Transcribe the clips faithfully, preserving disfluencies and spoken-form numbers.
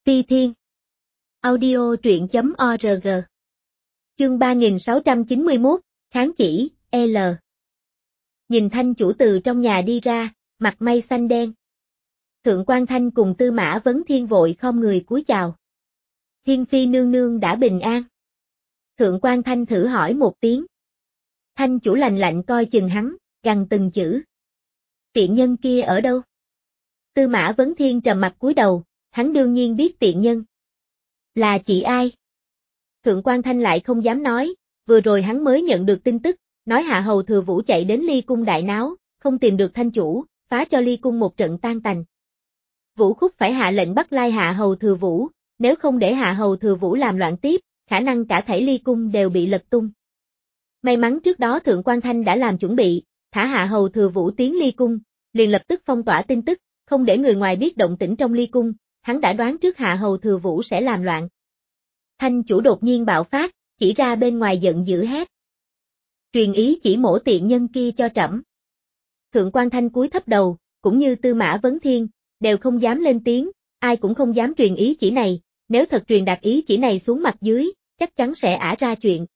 Ti Thiên. Audio truyện chấm org. Chương ba nghìn sáu trăm chín mươi mốt, kháng chỉ, L. Nhìn Thanh chủ từ trong nhà đi ra, mặt mây xanh đen. Thượng quan Thanh cùng Tư Mã Vấn Thiên vội khom người cúi chào. Thiên phi nương nương đã bình an. Thượng quan Thanh thử hỏi một tiếng. Thanh chủ lạnh lạnh coi chừng hắn, gằn từng chữ. Tiện nhân kia ở đâu? Tư Mã Vấn Thiên trầm mặt cúi đầu, hắn đương nhiên biết tiện nhân. Là chị ai? Thượng quan Thanh lại không dám nói, vừa rồi hắn mới nhận được tin tức, nói Hạ Hầu Thừa Vũ chạy đến Ly Cung đại náo, không tìm được Thanh chủ, phá cho Ly Cung một trận tan tành. Vũ Khúc phải hạ lệnh bắt lai Hạ Hầu Thừa Vũ, nếu không để Hạ Hầu Thừa Vũ làm loạn tiếp, khả năng cả thảy Ly Cung đều bị lật tung. May mắn trước đó Thượng quan Thanh đã làm chuẩn bị, thả Hạ Hầu Thừa Vũ tiến Ly Cung, liền lập tức phong tỏa tin tức, không để người ngoài biết động tĩnh trong Ly Cung, hắn đã đoán trước Hạ Hầu Thừa Vũ sẽ làm loạn. Thanh chủ đột nhiên bạo phát, chỉ ra bên ngoài giận dữ hét. Truyền ý chỉ mổ tiện nhân kia cho trẫm. Thượng quan Thanh cúi thấp đầu, cũng như Tư Mã Vấn Thiên, đều không dám lên tiếng, ai cũng không dám truyền ý chỉ này, nếu thật truyền đạt ý chỉ này xuống mặt dưới, chắc chắn sẽ ả ra chuyện.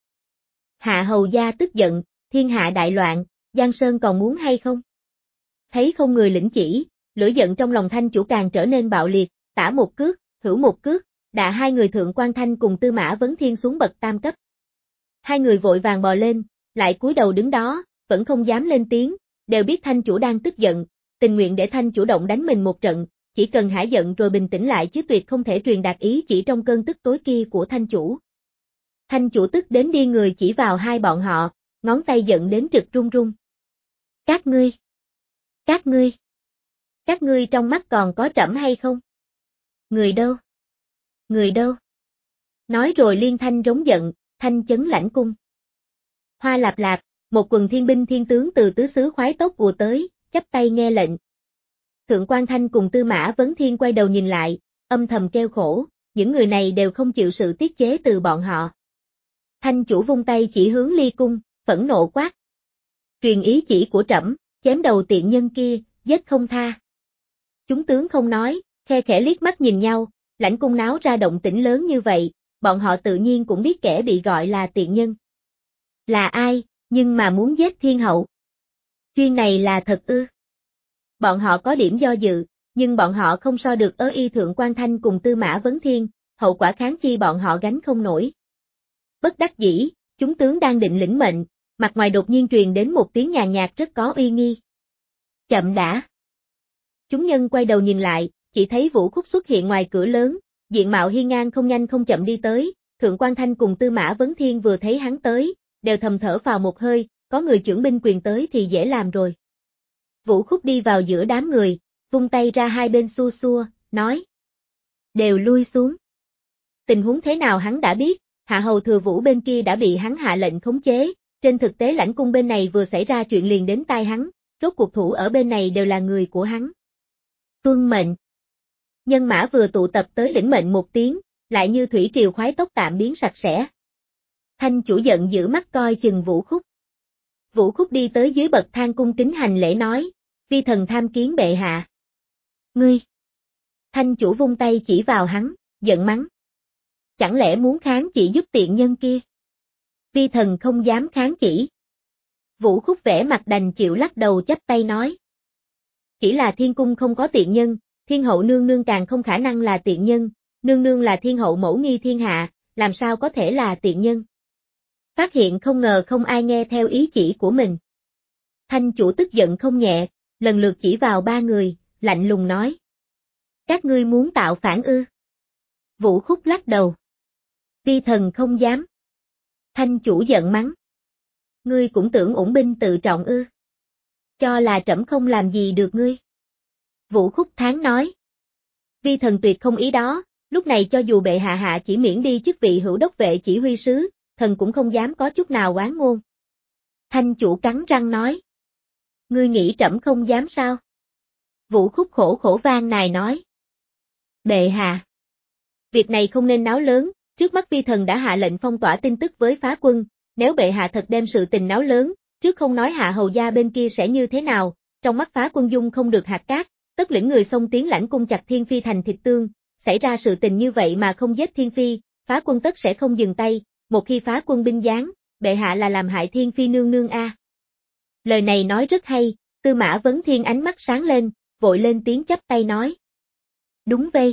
Hạ Hầu gia tức giận, thiên hạ đại loạn, Giang Sơn còn muốn hay không? Thấy không người lĩnh chỉ, lửa giận trong lòng Thanh chủ càng trở nên bạo liệt, tả một cước, hữu một cước, đạ hai người Thượng quan Thanh cùng Tư Mã Vấn Thiên xuống bậc tam cấp. Hai người vội vàng bò lên, lại cúi đầu đứng đó, vẫn không dám lên tiếng, đều biết Thanh chủ đang tức giận, tình nguyện để Thanh chủ động đánh mình một trận, chỉ cần hả giận rồi bình tĩnh lại chứ tuyệt không thể truyền đạt ý chỉ trong cơn tức tối kia của Thanh chủ. Thanh chủ tức đến điên người chỉ vào hai bọn họ, ngón tay giận đến trực run run. Các ngươi! Các ngươi! Các ngươi trong mắt còn có trẫm hay không? Người đâu? Người đâu? Nói rồi liên thanh rống giận, thanh chấn lãnh cung. Hoa lạp lạp, một quần thiên binh thiên tướng từ tứ xứ khoái tốc ùa tới, chắp tay nghe lệnh. Thượng quan Thanh cùng Tư Mã Vấn Thiên quay đầu nhìn lại, âm thầm kêu khổ, những người này đều không chịu sự tiết chế từ bọn họ. Thanh chủ vung tay chỉ hướng Ly Cung, phẫn nộ quát. Truyền ý chỉ của trẫm, chém đầu tiện nhân kia, giết không tha. Chúng tướng không nói, khe khẽ liếc mắt nhìn nhau, lãnh cung náo ra động tĩnh lớn như vậy, bọn họ tự nhiên cũng biết kẻ bị gọi là tiện nhân. Là ai, nhưng mà muốn giết thiên hậu. Chuyên này là thật ư. Bọn họ có điểm do dự, nhưng bọn họ không so được ơ y Thượng quan Thanh cùng Tư Mã Vấn Thiên, hậu quả kháng chi bọn họ gánh không nổi. Bất đắc dĩ, chúng tướng đang định lĩnh mệnh, mặt ngoài đột nhiên truyền đến một tiếng nhàn nhạt rất có uy nghi. Chậm đã. Chúng nhân quay đầu nhìn lại, chỉ thấy Vũ Khúc xuất hiện ngoài cửa lớn, diện mạo hiên ngang không nhanh không chậm đi tới, Thượng quan Thanh cùng Tư Mã Vấn Thiên vừa thấy hắn tới, đều thầm thở phào một hơi, có người chưởng binh quyền tới thì dễ làm rồi. Vũ Khúc đi vào giữa đám người, vung tay ra hai bên xua xua, nói. Đều lui xuống. Tình huống thế nào hắn đã biết, Hạ Hầu Thừa Vũ bên kia đã bị hắn hạ lệnh khống chế, trên thực tế lãnh cung bên này vừa xảy ra chuyện liền đến tai hắn, rốt cuộc thủ ở bên này đều là người của hắn. Tuân mệnh. Nhân mã vừa tụ tập tới lĩnh mệnh một tiếng, lại như thủy triều khoái tốc tạm biến sạch sẽ. Thanh chủ giận giữ mắt coi chừng Vũ Khúc. Vũ Khúc đi tới dưới bậc thang cung kính hành lễ nói, vi thần tham kiến bệ hạ. Ngươi! Thanh chủ vung tay chỉ vào hắn, giận mắng. Chẳng lẽ muốn kháng chỉ giúp tiện nhân kia? Vi thần không dám kháng chỉ. Vũ Khúc vẻ mặt đành chịu lắc đầu chắp tay nói. Chỉ là thiên cung không có tiện nhân, thiên hậu nương nương càng không khả năng là tiện nhân, nương nương là thiên hậu mẫu nghi thiên hạ, làm sao có thể là tiện nhân. Phát hiện không ngờ không ai nghe theo ý chỉ của mình. Thanh chủ tức giận không nhẹ, lần lượt chỉ vào ba người, lạnh lùng nói. Các ngươi muốn tạo phản ư? Vũ Khúc lắc đầu. Vi thần không dám. Thanh chủ giận mắng. Ngươi cũng tưởng ủng binh tự trọng ư? Cho là trẫm không làm gì được ngươi. Vũ Khúc thán nói. Vi thần tuyệt không ý đó, lúc này cho dù bệ hạ hạ chỉ miễn đi chức vị hữu đốc vệ chỉ huy sứ, thần cũng không dám có chút nào oán ngôn. Thanh chủ cắn răng nói. Ngươi nghĩ trẫm không dám sao? Vũ Khúc khổ khổ van nài nói. Bệ hạ. Việc này không nên náo lớn, trước mắt vi thần đã hạ lệnh phong tỏa tin tức với phá quân, nếu bệ hạ thật đem sự tình náo lớn, trước không nói Hạ Hầu gia bên kia sẽ như thế nào, trong mắt phá quân dung không được hạt cát, tất lĩnh người xông tiến lãnh cung chặt thiên phi thành thịt tương, xảy ra sự tình như vậy mà không giết Thiên Phi, phá quân tất sẽ không dừng tay, một khi phá quân binh giáng, bệ hạ là làm hại Thiên Phi nương nương a. Lời này nói rất hay, Tư Mã Vấn Thiên ánh mắt sáng lên, vội lên tiếng chắp tay nói. Đúng vậy.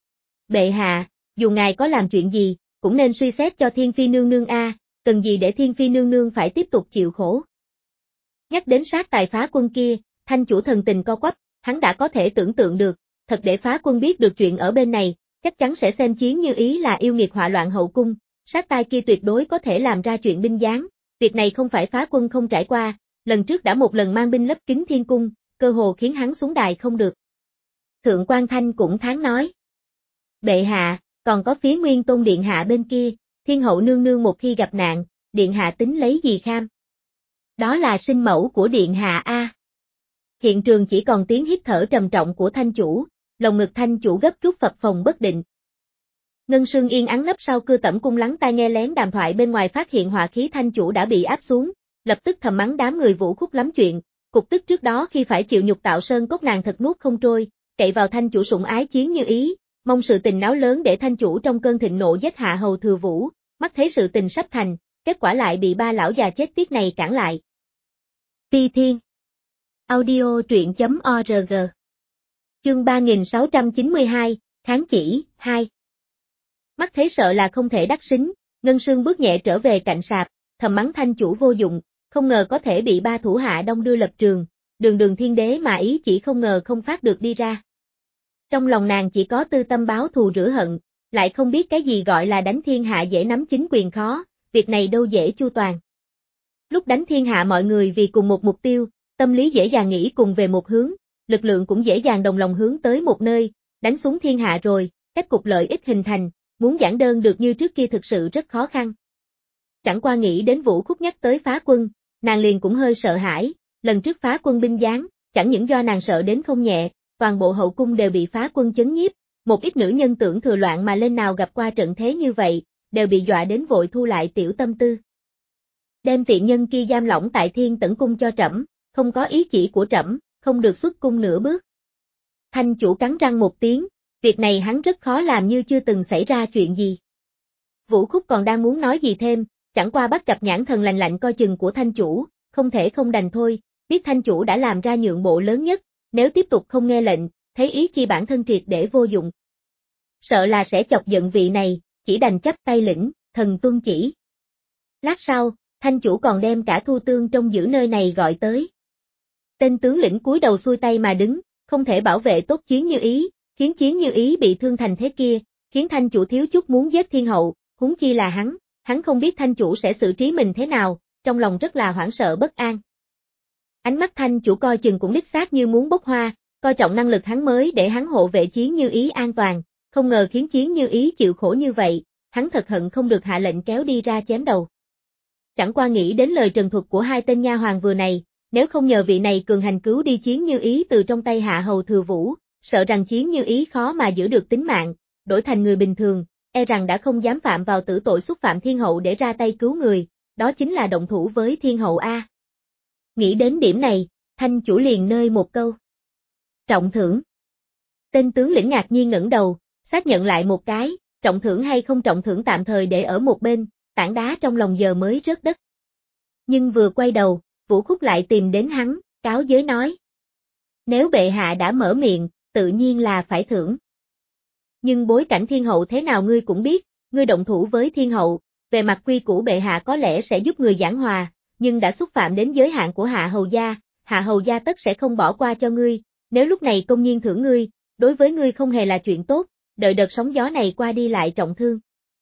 Bệ hạ, dù ngài có làm chuyện gì, cũng nên suy xét cho Thiên Phi nương nương a, cần gì để Thiên Phi nương nương phải tiếp tục chịu khổ. Nhắc đến sát tài phá quân kia, Thanh chủ thần tình co quắp, hắn đã có thể tưởng tượng được, thật để phá quân biết được chuyện ở bên này, chắc chắn sẽ xem Chiến Như Ý là yêu nghiệt họa loạn hậu cung, sát tai kia tuyệt đối có thể làm ra chuyện binh giáng, việc này không phải phá quân không trải qua, lần trước đã một lần mang binh lấp kín thiên cung, cơ hồ khiến hắn xuống đài không được. Thượng quan Thanh cũng thán nói. Bệ hạ, còn có phía Nguyên Tôn Điện Hạ bên kia, Thiên hậu nương nương một khi gặp nạn, Điện Hạ tính lấy gì kham? Đó là sinh mẫu của Điện Hạ a. Hiện trường chỉ còn tiếng hít thở trầm trọng của Thanh chủ, lồng ngực Thanh chủ gấp rút phập phồng bất định. Ngân Sương yên ắng nấp sau cưa tẩm cung lắng tai nghe lén đàm thoại bên ngoài, phát hiện hỏa khí Thanh chủ đã bị áp xuống, lập tức thầm mắng đám người Vũ Khúc lắm chuyện, cục tức trước đó khi phải chịu nhục tạo sơn cốt nàng thật nuốt không trôi, cậy vào Thanh chủ sủng ái Chiến Như Ý, mong sự tình náo lớn để Thanh chủ trong cơn thịnh nộ giết hạ hầu Thừa Vũ, mắt thấy sự tình sắp thành, kết quả lại bị ba lão già chết tiết này cản lại. Ti Thiên Audio truyện chấm org Chương ba nghìn sáu trăm chín mươi hai, Kháng chỉ, hai. Mắt thấy sợ là không thể đắc xính, Ngân Sương bước nhẹ trở về cạnh sạp, thầm mắng Thanh chủ vô dụng, không ngờ có thể bị ba thủ hạ đông đưa lập trường, đường đường thiên đế mà ý chỉ không ngờ không phát được đi ra. Trong lòng nàng chỉ có tư tâm báo thù rửa hận, lại không biết cái gì gọi là đánh thiên hạ dễ nắm chính quyền khó, việc này đâu dễ chu toàn. Lúc đánh thiên hạ mọi người vì cùng một mục tiêu, tâm lý dễ dàng nghĩ cùng về một hướng, lực lượng cũng dễ dàng đồng lòng hướng tới một nơi, đánh xuống thiên hạ rồi, cách cục lợi ích hình thành, muốn giản đơn được như trước kia thực sự rất khó khăn. Chẳng qua nghĩ đến Vũ Khúc nhắc tới phá quân, nàng liền cũng hơi sợ hãi, lần trước phá quân binh giáng, chẳng những do nàng sợ đến không nhẹ, toàn bộ hậu cung đều bị phá quân chấn nhiếp, một ít nữ nhân tưởng thừa loạn mà lên nào gặp qua trận thế như vậy, đều bị dọa đến vội thu lại tiểu tâm tư. Đem tiện nhân kia giam lỏng tại Thiên Tẩn cung cho trẫm, không có ý chỉ của trẫm, không được xuất cung nửa bước. Thanh chủ cắn răng một tiếng, việc này hắn rất khó làm như chưa từng xảy ra chuyện gì. Vũ Khúc còn đang muốn nói gì thêm, chẳng qua bắt gặp nhãn thần lạnh lạnh coi chừng của Thanh chủ, không thể không đành thôi, biết Thanh chủ đã làm ra nhượng bộ lớn nhất, nếu tiếp tục không nghe lệnh, thấy ý chi bản thân triệt để vô dụng. Sợ là sẽ chọc giận vị này, chỉ đành chấp tay lĩnh, thần tuân chỉ. Lát sau, Thanh chủ còn đem cả Thu Tương trong giữ nơi này gọi tới. Tên tướng lĩnh cúi đầu xuôi tay mà đứng, không thể bảo vệ tốt Chiến Như Ý, khiến Chiến Như Ý bị thương thành thế kia, khiến Thanh chủ thiếu chút muốn giết thiên hậu, huống chi là hắn, hắn không biết Thanh chủ sẽ xử trí mình thế nào, trong lòng rất là hoảng sợ bất an. Ánh mắt Thanh chủ coi chừng cũng đích xác như muốn bốc hoa, coi trọng năng lực hắn mới để hắn hộ vệ Chiến Như Ý an toàn, không ngờ khiến Chiến Như Ý chịu khổ như vậy, hắn thật hận không được hạ lệnh kéo đi ra chém đầu. Chẳng qua nghĩ đến lời trần thuật của hai tên nha hoàn vừa này, nếu không nhờ vị này cường hành cứu đi Chiến Như Ý từ trong tay hạ hầu Thừa Vũ, sợ rằng Chiến Như Ý khó mà giữ được tính mạng, đổi thành người bình thường, e rằng đã không dám phạm vào tử tội xúc phạm thiên hậu để ra tay cứu người, đó chính là động thủ với thiên hậu a. Nghĩ đến điểm này, Thanh chủ liền nơi một câu. Trọng thưởng. Tên tướng lĩnh ngạc nhiên ngẩng đầu, xác nhận lại một cái, trọng thưởng hay không trọng thưởng tạm thời để ở một bên, tảng đá trong lòng giờ mới rớt đất. Nhưng vừa quay đầu, Vũ Khúc lại tìm đến hắn, cáo giới nói. Nếu bệ hạ đã mở miệng, tự nhiên là phải thưởng. Nhưng bối cảnh thiên hậu thế nào ngươi cũng biết, ngươi động thủ với thiên hậu, về mặt quy củ bệ hạ có lẽ sẽ giúp người giảng hòa, nhưng đã xúc phạm đến giới hạn của hạ hầu gia, hạ hầu gia tất sẽ không bỏ qua cho ngươi, nếu lúc này công nhiên thưởng ngươi, đối với ngươi không hề là chuyện tốt, đợi đợt sóng gió này qua đi lại trọng thương.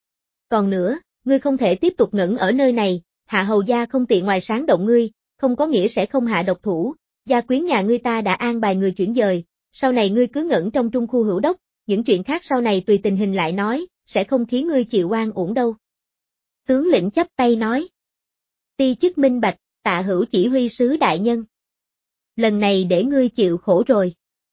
Còn nữa, ngươi không thể tiếp tục ngẩn ở nơi này, hạ hầu gia không tiện ngoài sáng động ngươi, không có nghĩa sẽ không hạ độc thủ, gia quyến nhà ngươi ta đã an bài người chuyển dời, sau này ngươi cứ ngẩn trong trung khu hữu đốc, những chuyện khác sau này tùy tình hình lại nói, sẽ không khiến ngươi chịu oan uổng đâu. Tướng lĩnh chắp tay nói. Ti chức minh bạch, tạ hữu chỉ huy sứ đại nhân. Lần này để ngươi chịu khổ rồi.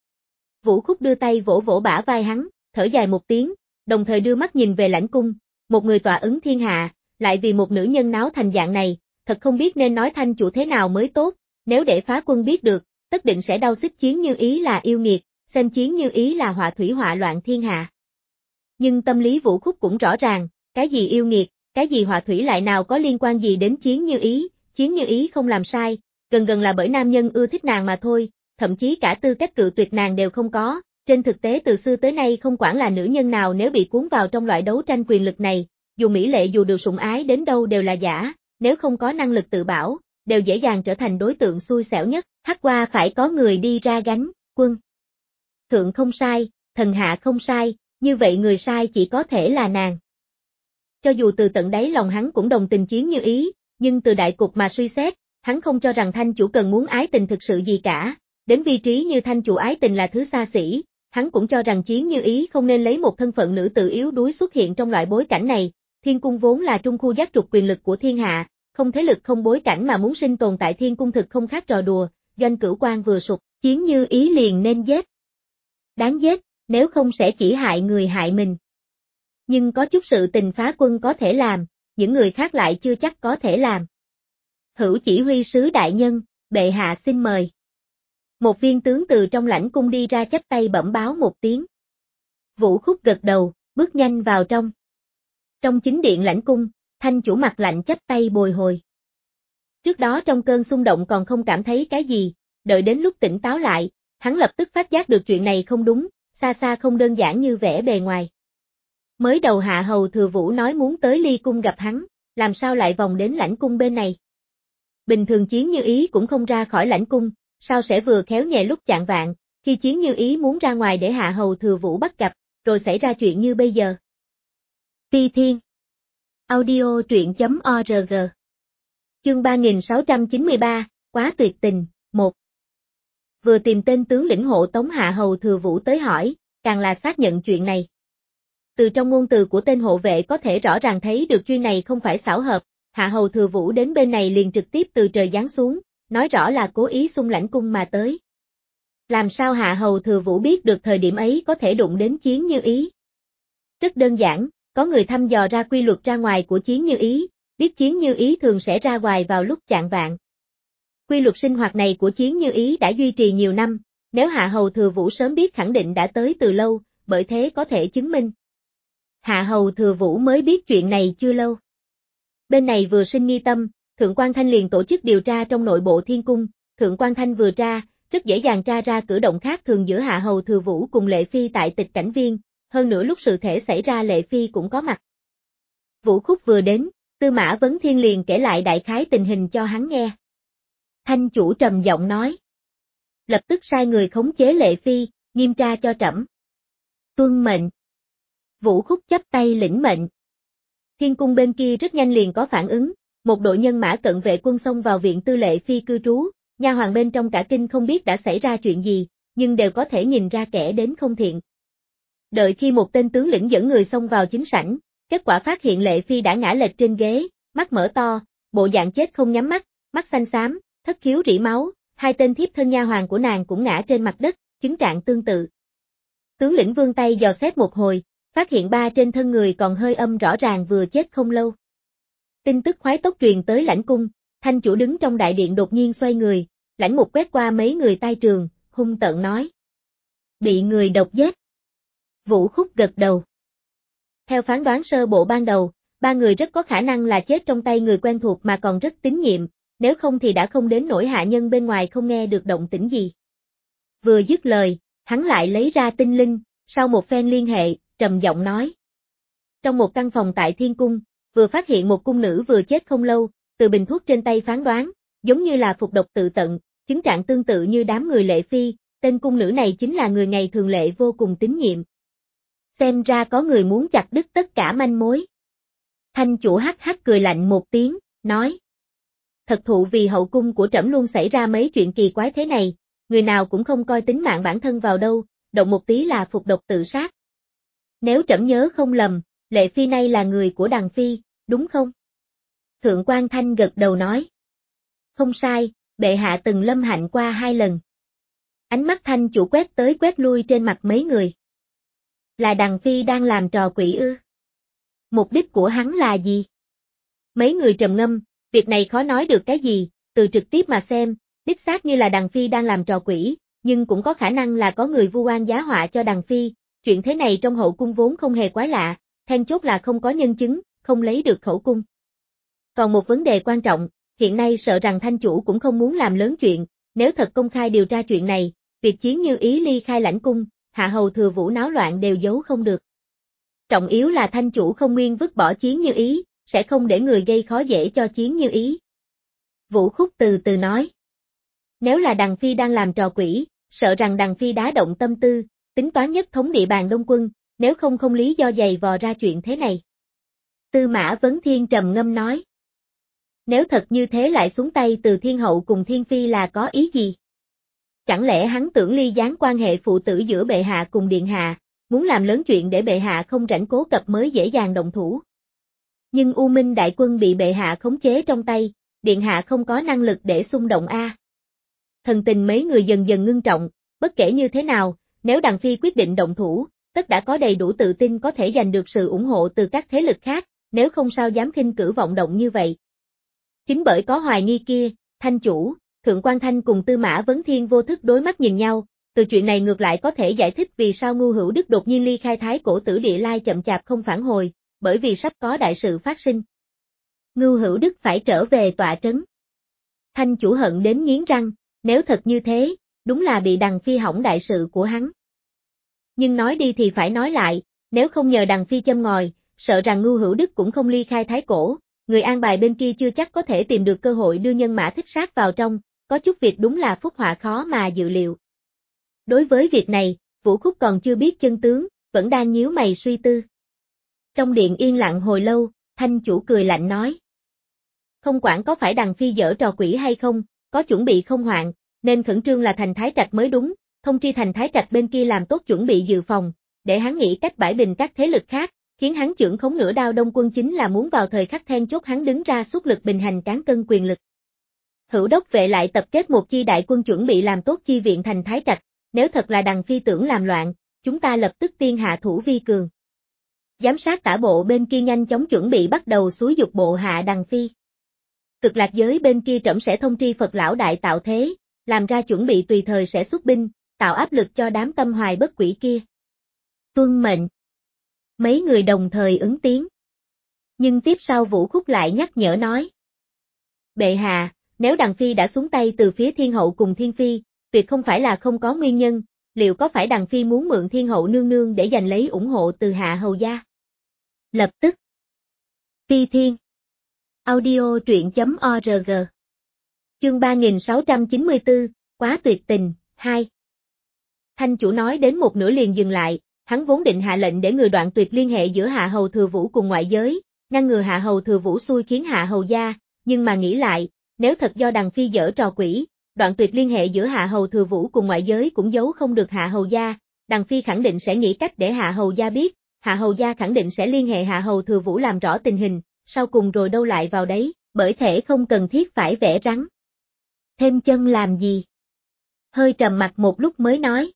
Vũ Khúc đưa tay vỗ vỗ bả vai hắn, thở dài một tiếng, đồng thời đưa mắt nhìn về lãnh cung, một người tọa ứng thiên hạ, lại vì một nữ nhân náo thành dạng này, thật không biết nên nói Thanh chủ thế nào mới tốt, nếu để phá quân biết được, tất định sẽ đau xích Chiến Như Ý là yêu nghiệt, xem Chiến Như Ý là họa thủy họa loạn thiên hạ. Nhưng tâm lý Vũ Khúc cũng rõ ràng, cái gì yêu nghiệt, cái gì họa thủy lại nào có liên quan gì đến Chiến Như Ý, Chiến Như Ý không làm sai, gần gần là bởi nam nhân ưa thích nàng mà thôi, thậm chí cả tư cách cự tuyệt nàng đều không có. Trên thực tế từ xưa tới nay không quản là nữ nhân nào nếu bị cuốn vào trong loại đấu tranh quyền lực này, dù mỹ lệ dù được sủng ái đến đâu đều là giả, nếu không có năng lực tự bảo, đều dễ dàng trở thành đối tượng xui xẻo nhất, hắc qua phải có người đi ra gánh, quân. Thượng không sai, thần hạ không sai, như vậy người sai chỉ có thể là nàng. Cho dù từ tận đáy lòng hắn cũng đồng tình Chiến Như Ý, nhưng từ đại cục mà suy xét, hắn không cho rằng thanh chủ cần muốn ái tình thực sự gì cả, đến vị trí như thanh chủ ái tình là thứ xa xỉ, hắn cũng cho rằng Chiến Như Ý không nên lấy một thân phận nữ tử yếu đuối xuất hiện trong loại bối cảnh này, thiên cung vốn là trung khu giác trục quyền lực của thiên hạ, không thế lực không bối cảnh mà muốn sinh tồn tại thiên cung thực không khác trò đùa, Doanh Cửu Quan vừa sụp, Chiến Như Ý liền nên giết. Đáng giết, nếu không sẽ chỉ hại người hại mình. Nhưng có chút sự tình phá quân có thể làm, những người khác lại chưa chắc có thể làm. Hữu chỉ huy sứ đại nhân, bệ hạ xin mời. Một viên tướng từ trong lãnh cung đi ra chắp tay bẩm báo một tiếng. Vũ Khúc gật đầu, bước nhanh vào trong. Trong chính điện lãnh cung, thanh chủ mặt lạnh chắp tay bồi hồi. Trước đó trong cơn xung động còn không cảm thấy cái gì, đợi đến lúc tỉnh táo lại, hắn lập tức phát giác được chuyện này không đúng, xa xa không đơn giản như vẻ bề ngoài. Mới đầu hạ hầu thừa Vũ nói muốn tới ly cung gặp hắn, làm sao lại vòng đến lãnh cung bên này. Bình thường Chiến Như Ý cũng không ra khỏi lãnh cung, sao sẽ vừa khéo nhẹ lúc chạng vạn, khi Chiến Như Ý muốn ra ngoài để hạ hầu thừa Vũ bắt gặp, rồi xảy ra chuyện như bây giờ. Phi Thiên Audio truyện.org Chương ba nghìn sáu trăm chín mươi ba, Quá tuyệt tình, một. Vừa tìm tên tướng lĩnh hộ tống hạ hầu thừa Vũ tới hỏi, càng là xác nhận chuyện này. Từ trong ngôn từ của tên hộ vệ có thể rõ ràng thấy được chuyên này không phải xảo hợp, hạ hầu thừa Vũ đến bên này liền trực tiếp từ trời giáng xuống, nói rõ là cố ý xung lãnh cung mà tới. Làm sao hạ hầu thừa Vũ biết được thời điểm ấy có thể đụng đến Chiến Như Ý? Rất đơn giản, có người thăm dò ra quy luật ra ngoài của Chiến Như Ý, biết Chiến Như Ý thường sẽ ra ngoài vào lúc chạng vạn. Quy luật sinh hoạt này của Chiến Như Ý đã duy trì nhiều năm, nếu hạ hầu thừa Vũ sớm biết khẳng định đã tới từ lâu, bởi thế có thể chứng minh. Hạ hầu thừa Vũ mới biết chuyện này chưa lâu. Bên này vừa sinh nghi tâm, Thượng Quan Thanh liền tổ chức điều tra trong nội bộ thiên cung, Thượng Quan Thanh vừa tra, rất dễ dàng tra ra cử động khác thường giữa hạ hầu thừa Vũ cùng Lệ Phi tại tịch cảnh viên, hơn nữa lúc sự thể xảy ra Lệ Phi cũng có mặt. Vũ Khúc vừa đến, Tư Mã Vấn Thiên liền kể lại đại khái tình hình cho hắn nghe. Thanh chủ trầm giọng nói. Lập tức sai người khống chế Lệ Phi, nghiêm tra cho trẫm. Tuân mệnh. Vũ Khúc chắp tay lĩnh mệnh. Thiên cung bên kia rất nhanh liền có phản ứng, một đội nhân mã cận vệ quân xông vào viện tư Lệ Phi cư trú, nha hoàn bên trong cả kinh không biết đã xảy ra chuyện gì, nhưng đều có thể nhìn ra kẻ đến không thiện. Đợi khi một tên tướng lĩnh dẫn người xông vào chính sảnh, kết quả phát hiện Lệ Phi đã ngã lệch trên ghế, mắt mở to, bộ dạng chết không nhắm mắt, mắt xanh xám, thất khiếu rỉ máu, hai tên thiếp thân nha hoàn của nàng cũng ngã trên mặt đất, chứng trạng tương tự. Tướng lĩnh vươn tay dò xét một hồi, phát hiện ba trên thân người còn hơi âm rõ ràng vừa chết không lâu. Tin tức khoái tốc truyền tới lãnh cung, thanh chủ đứng trong đại điện đột nhiên xoay người, lãnh một quét qua mấy người tai trường, hung tợn nói. Bị người độc giết. Vũ Khúc gật đầu. Theo phán đoán sơ bộ ban đầu, ba người rất có khả năng là chết trong tay người quen thuộc mà còn rất tín nhiệm, nếu không thì đã không đến nỗi hạ nhân bên ngoài không nghe được động tĩnh gì. Vừa dứt lời, hắn lại lấy ra tinh linh, sau một phen liên hệ, trầm giọng nói. Trong một căn phòng tại thiên cung, vừa phát hiện một cung nữ vừa chết không lâu, từ bình thuốc trên tay phán đoán, giống như là phục độc tự tận, chứng trạng tương tự như đám người Lệ Phi, tên cung nữ này chính là người ngày thường Lệ vô cùng tín nhiệm. Xem ra có người muốn chặt đứt tất cả manh mối. Thanh chủ hắc hắc cười lạnh một tiếng, nói. Thật thụ vì hậu cung của trẫm luôn xảy ra mấy chuyện kỳ quái thế này, người nào cũng không coi tính mạng bản thân vào đâu, động một tí là phục độc tự sát. Nếu trẫm nhớ không lầm, Lệ Phi này là người của Đằng Phi, đúng không? Thượng Quan Thanh gật đầu nói. Không sai, bệ hạ từng lâm hạnh qua hai lần. Ánh mắt thanh chủ quét tới quét lui trên mặt mấy người. Là Đằng Phi đang làm trò quỷ ư? Mục đích của hắn là gì? Mấy người trầm ngâm, việc này khó nói được cái gì, từ trực tiếp mà xem, đích xác như là Đằng Phi đang làm trò quỷ, nhưng cũng có khả năng là có người vu oan giá họa cho Đằng Phi, chuyện thế này trong hậu cung vốn không hề quái lạ, then chốt là không có nhân chứng, không lấy được khẩu cung. Còn một vấn đề quan trọng, hiện nay sợ rằng thanh chủ cũng không muốn làm lớn chuyện, nếu thật công khai điều tra chuyện này, việc Chiến Như Ý ly khai lãnh cung, hạ hầu Thừa Vũ náo loạn đều giấu không được. Trọng yếu là thanh chủ không nguyên vứt bỏ Chiến Như Ý, sẽ không để người gây khó dễ cho Chiến Như Ý. Vũ Khúc từ từ nói. Nếu là Đằng Phi đang làm trò quỷ, sợ rằng Đằng Phi đá động tâm tư, tính toán nhất thống địa bàn Đông Quân, nếu không không lý do giày vò ra chuyện thế này. Tư Mã Vấn Thiên trầm ngâm nói. Nếu thật như thế lại xuống tay từ Thiên Hậu cùng Thiên Phi là có ý gì? Chẳng lẽ hắn tưởng ly gián quan hệ phụ tử giữa bệ hạ cùng điện hạ, muốn làm lớn chuyện để bệ hạ không rảnh cố cập mới dễ dàng động thủ. Nhưng U Minh đại quân bị bệ hạ khống chế trong tay, điện hạ không có năng lực để xung động a. Thần tình mấy người dần dần ngưng trọng, bất kể như thế nào, nếu Đằng Phi quyết định động thủ, tất đã có đầy đủ tự tin có thể giành được sự ủng hộ từ các thế lực khác, nếu không sao dám khinh cử vọng động như vậy. Chính bởi có hoài nghi kia, thanh chủ, Thượng Quan Thanh cùng Tư Mã Vấn Thiên vô thức đối mắt nhìn nhau, từ chuyện này ngược lại có thể giải thích vì sao Ngưu Hữu Đức đột nhiên ly khai Thái Cổ Tử Địa Lai chậm chạp không phản hồi, bởi vì sắp có đại sự phát sinh. Ngưu Hữu Đức phải trở về tọa trấn. Thanh chủ hận đến nghiến răng, nếu thật như thế, đúng là bị Đằng Phi hỏng đại sự của hắn. Nhưng nói đi thì phải nói lại, nếu không nhờ Đằng Phi châm ngòi, sợ rằng Ngưu Hữu Đức cũng không ly khai Thái Cổ, người an bài bên kia chưa chắc có thể tìm được cơ hội đưa nhân mã thích sát vào trong, có chút việc đúng là phúc họa khó mà dự liệu. Đối với việc này, Vũ Khúc còn chưa biết chân tướng, vẫn đang nhíu mày suy tư. Trong điện yên lặng hồi lâu, thanh chủ cười lạnh nói. Không quản có phải Đằng Phi giở trò quỷ hay không, có chuẩn bị không hoạn, nên khẩn trương là thành Thái Trạch mới đúng, thông tri thành Thái Trạch bên kia làm tốt chuẩn bị dự phòng, để hắn nghĩ cách bãi bình các thế lực khác, khiến hắn chưởng khống nửa đao Đông Quân chính là muốn vào thời khắc then chốt hắn đứng ra xuất lực bình hành cán cân quyền lực. Hữu đốc vệ lại tập kết một chi đại quân chuẩn bị làm tốt chi viện thành Thái Trạch, nếu thật là Đằng Phi tưởng làm loạn, chúng ta lập tức tiên hạ thủ vi cường. Giám sát tả bộ bên kia nhanh chóng chuẩn bị bắt đầu xúi dục bộ hạ Đằng Phi. Cực lạc giới bên kia trẫm sẽ thông tri Phật lão đại tạo thế, làm ra chuẩn bị tùy thời sẽ xuất binh, tạo áp lực cho đám tâm hoài bất quỷ kia. Tuân mệnh. Mấy người đồng thời ứng tiếng. Nhưng tiếp sau Vũ Khúc lại nhắc nhở nói. Bệ hạ, nếu Đằng Phi đã xuống tay từ phía Thiên Hậu cùng Thiên Phi, tuyệt không phải là không có nguyên nhân, liệu có phải Đằng Phi muốn mượn Thiên Hậu nương nương để giành lấy ủng hộ từ hạ hầu gia? Lập tức. Phi Thiên. Audio truyện chấm org. Chương ba nghìn sáu trăm chín mươi tư, quá tuyệt tình, hai. Thanh chủ nói đến một nửa liền dừng lại, hắn vốn định hạ lệnh để người đoạn tuyệt liên hệ giữa hạ hầu Thừa Vũ cùng ngoại giới, ngăn ngừa hạ hầu Thừa Vũ xui khiến hạ hầu gia, nhưng mà nghĩ lại, nếu thật do Đằng Phi giở trò quỷ, đoạn tuyệt liên hệ giữa hạ hầu Thừa Vũ cùng ngoại giới cũng giấu không được hạ hầu gia, Đằng Phi khẳng định sẽ nghĩ cách để hạ hầu gia biết, hạ hầu gia khẳng định sẽ liên hệ hạ hầu Thừa Vũ làm rõ tình hình, sau cùng rồi đâu lại vào đấy, bởi thể không cần thiết phải vẽ rắn. Thêm chân làm gì? Hơi trầm mặt một lúc mới nói.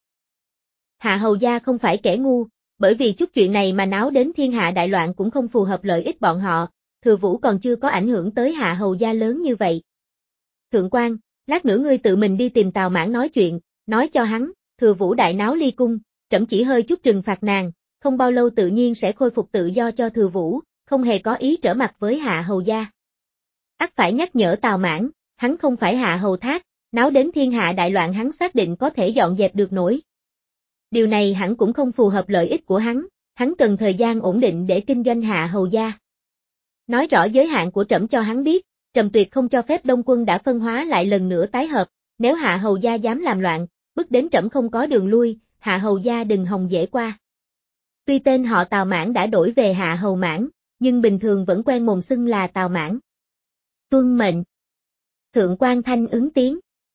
Hạ hầu gia không phải kẻ ngu, bởi vì chút chuyện này mà náo đến thiên hạ đại loạn cũng không phù hợp lợi ích bọn họ, Thừa Vũ còn chưa có ảnh hưởng tới hạ hầu gia lớn như vậy. Thượng quan, lát nữa ngươi tự mình đi tìm Tào Mãn nói chuyện, nói cho hắn, Thừa Vũ đại náo ly cung, trẫm chỉ hơi chút trừng phạt nàng, không bao lâu tự nhiên sẽ khôi phục tự do cho Thừa Vũ, không hề có ý trở mặt với hạ hầu gia. Ắt phải nhắc nhở Tào Mãn, hắn không phải hạ hầu Thác, náo đến thiên hạ đại loạn hắn xác định có thể dọn dẹp được nổi. Điều này hẳn cũng không phù hợp lợi ích của hắn, hắn cần thời gian ổn định để kinh doanh hạ hầu gia. Nói rõ giới hạn của trẫm cho hắn biết, trẫm tuyệt không cho phép Đông Quân đã phân hóa lại lần nữa tái hợp, nếu hạ hầu gia dám làm loạn, bước đến trẫm không có đường lui, hạ hầu gia đừng hòng dễ qua. Tuy tên họ Tào Mãn đã đổi về hạ hầu Mãn, nhưng bình thường vẫn quen mồm xưng là Tào Mãn. Tuân mệnh. Thượng quan Thanh ứng tiếng.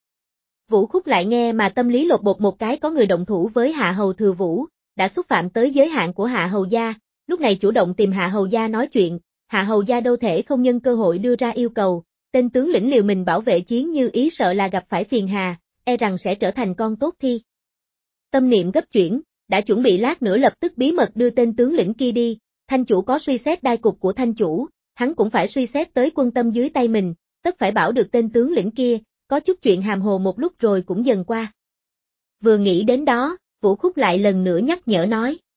Vũ Khúc lại nghe mà tâm lý lột bột một cái, có người động thủ với hạ hầu Thừa Vũ, đã xúc phạm tới giới hạn của hạ hầu gia, lúc này chủ động tìm hạ hầu gia nói chuyện, hạ hầu gia đâu thể không nhân cơ hội đưa ra yêu cầu, tên tướng lĩnh liều mình bảo vệ Chiến Như Ý sợ là gặp phải phiền hà, e rằng sẽ trở thành con tốt thi. Tâm niệm gấp chuyển, đã chuẩn bị lát nữa lập tức bí mật đưa tên tướng lĩnh kia đi, thanh chủ có suy xét đai cục của thanh chủ, hắn cũng phải suy xét tới quân tâm dưới tay mình, tất phải bảo được tên tướng lĩnh kia, có chút chuyện hàm hồ một lúc rồi cũng dần qua. Vừa nghĩ đến đó, Vũ Khúc lại lần nữa nhắc nhở nói.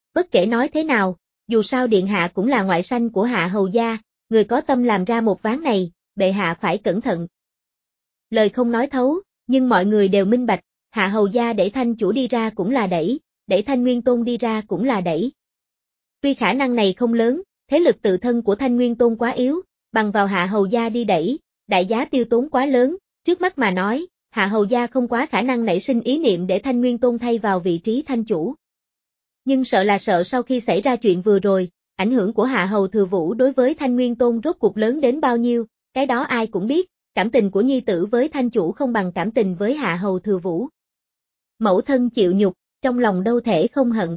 Bất kể nói thế nào, dù sao điện hạ cũng là ngoại sanh của Hạ hầu gia, người có tâm làm ra một ván này, bệ hạ phải cẩn thận. Lời không nói thấu, nhưng mọi người đều minh bạch, Hạ hầu gia để Thanh chủ đi ra cũng là đẩy, để Thanh Nguyên Tôn đi ra cũng là đẩy. Tuy khả năng này không lớn, thế lực tự thân của Thanh Nguyên Tôn quá yếu, bằng vào Hạ hầu gia đi đẩy, đại giá tiêu tốn quá lớn, trước mắt mà nói, Hạ hầu gia không quá khả năng nảy sinh ý niệm để Thanh Nguyên Tôn thay vào vị trí Thanh chủ. Nhưng sợ là sợ sau khi xảy ra chuyện vừa rồi, ảnh hưởng của Hạ hầu Thừa Vũ đối với Thanh Nguyên Tôn rốt cuộc lớn đến bao nhiêu, cái đó ai cũng biết, cảm tình của nhi tử với Thanh chủ không bằng cảm tình với Hạ hầu Thừa Vũ. Mẫu thân chịu nhục, trong lòng đâu thể không hận.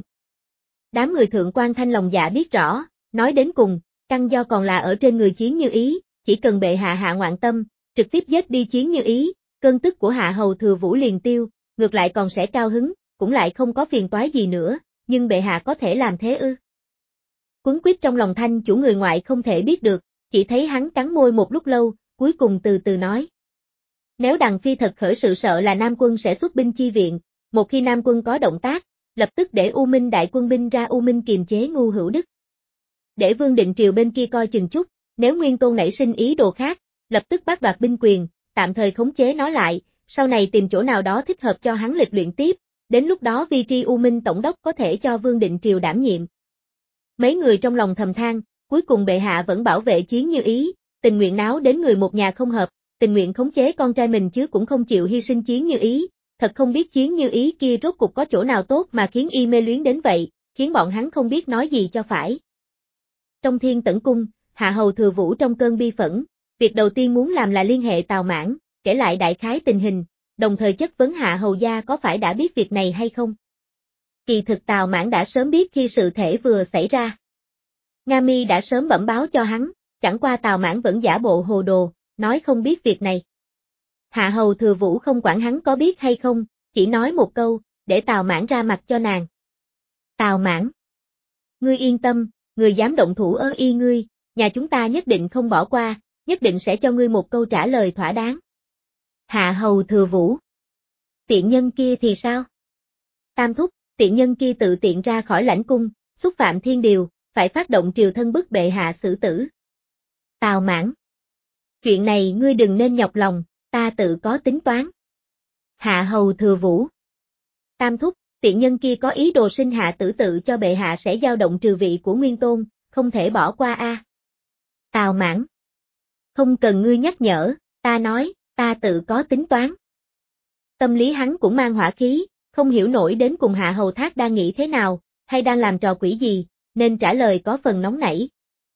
Đám người thượng quan Thanh lòng dạ biết rõ, nói đến cùng, căn do còn là ở trên người Chiến Như Ý, chỉ cần bệ hạ hạ ngoạn tâm, trực tiếp giết đi Chiến Như Ý, cơn tức của Hạ hầu Thừa Vũ liền tiêu, ngược lại còn sẽ cao hứng, cũng lại không có phiền toái gì nữa, nhưng bệ hạ có thể làm thế ư? Quấn quýt trong lòng Thanh chủ người ngoại không thể biết được, chỉ thấy hắn cắn môi một lúc lâu, cuối cùng từ từ nói. Nếu Đằng Phi thật khởi sự sợ là Nam quân sẽ xuất binh chi viện, một khi Nam quân có động tác, lập tức để U Minh đại quân binh ra U Minh kiềm chế Ngu Hữu Đức. Để Vương Định Triều bên kia coi chừng chút, nếu Nguyên Tôn nảy sinh ý đồ khác, lập tức bắt đoạt binh quyền, tạm thời khống chế nó lại, sau này tìm chỗ nào đó thích hợp cho hắn lịch luyện tiếp, đến lúc đó vi tri U Minh tổng đốc có thể cho Vương Định Triều đảm nhiệm. Mấy người trong lòng thầm than, cuối cùng bệ hạ vẫn bảo vệ Chiến Như Ý, tình nguyện náo đến người một nhà không hợp, tình nguyện khống chế con trai mình chứ cũng không chịu hy sinh Chiến Như Ý, thật không biết Chiến Như Ý kia rốt cuộc có chỗ nào tốt mà khiến y mê luyến đến vậy, khiến bọn hắn không biết nói gì cho phải. Trong Thiên Tẩn Cung, Hạ hầu Thừa Vũ trong cơn bi phẫn, việc đầu tiên muốn làm là liên hệ Tào Mãn, kể lại đại khái tình hình, đồng thời chất vấn Hạ hầu gia có phải đã biết việc này hay không. Kỳ thực Tào Mãn đã sớm biết khi sự thể vừa xảy ra. Nga Mi đã sớm bẩm báo cho hắn, chẳng qua Tào Mãn vẫn giả bộ hồ đồ, nói không biết việc này. Hạ hầu Thừa Vũ không quản hắn có biết hay không, chỉ nói một câu, để Tào Mãn ra mặt cho nàng. Tào Mãn, ngươi yên tâm, người dám động thủ ơ y ngươi, nhà chúng ta nhất định không bỏ qua, nhất định sẽ cho ngươi một câu trả lời thỏa đáng. Hạ hầu Thừa Vũ, tiện nhân kia thì sao? Tam thúc, tiện nhân kia tự tiện ra khỏi lãnh cung, xúc phạm thiên điều, phải phát động triều thân bức bệ hạ xử tử. Tào Mãn, chuyện này ngươi đừng nên nhọc lòng, ta tự có tính toán. Hạ hầu Thừa Vũ, Tam thúc, tiện nhân kia có ý đồ sinh hạ tử tự cho bệ hạ sẽ dao động trừ vị của Nguyên Tôn, không thể bỏ qua a. À. Tào Mãn, không cần ngươi nhắc nhở, ta nói, ta tự có tính toán. Tâm lý hắn cũng mang hỏa khí, không hiểu nổi đến cùng Hạ hầu Thác đang nghĩ thế nào, hay đang làm trò quỷ gì, nên trả lời có phần nóng nảy.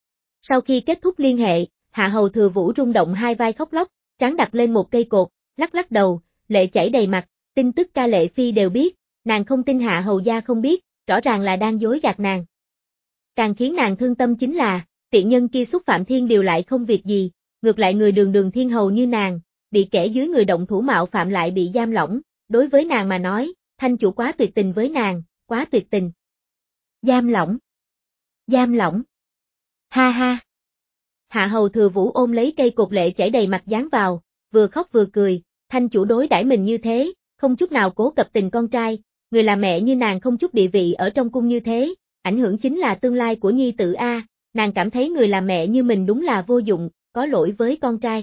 Sau khi kết thúc liên hệ, Hạ hầu Thừa Vũ rung động hai vai khóc lóc, trán đặt lên một cây cột, lắc lắc đầu, lệ chảy đầy mặt, tin tức ca Lệ Phi đều biết, nàng không tin Hạ hầu gia không biết, rõ ràng là đang dối gạt nàng. Càng khiến nàng thương tâm chính là, tiện nhân kia xúc phạm thiên điều lại không việc gì, ngược lại người đường đường thiên hầu như nàng, bị kẻ dưới người động thủ mạo phạm lại bị giam lỏng, đối với nàng mà nói, Thanh chủ quá tuyệt tình với nàng, quá tuyệt tình. Giam lỏng. Giam lỏng. Ha ha. Hạ hầu Thừa Vũ ôm lấy cây cột lệ chảy đầy mặt dán vào, vừa khóc vừa cười, Thanh chủ đối đãi mình như thế, không chút nào cố cập tình con trai, người là mẹ như nàng không chút địa vị ở trong cung như thế, ảnh hưởng chính là tương lai của nhi tử A, nàng cảm thấy người làm mẹ như mình đúng là vô dụng, có lỗi với con trai.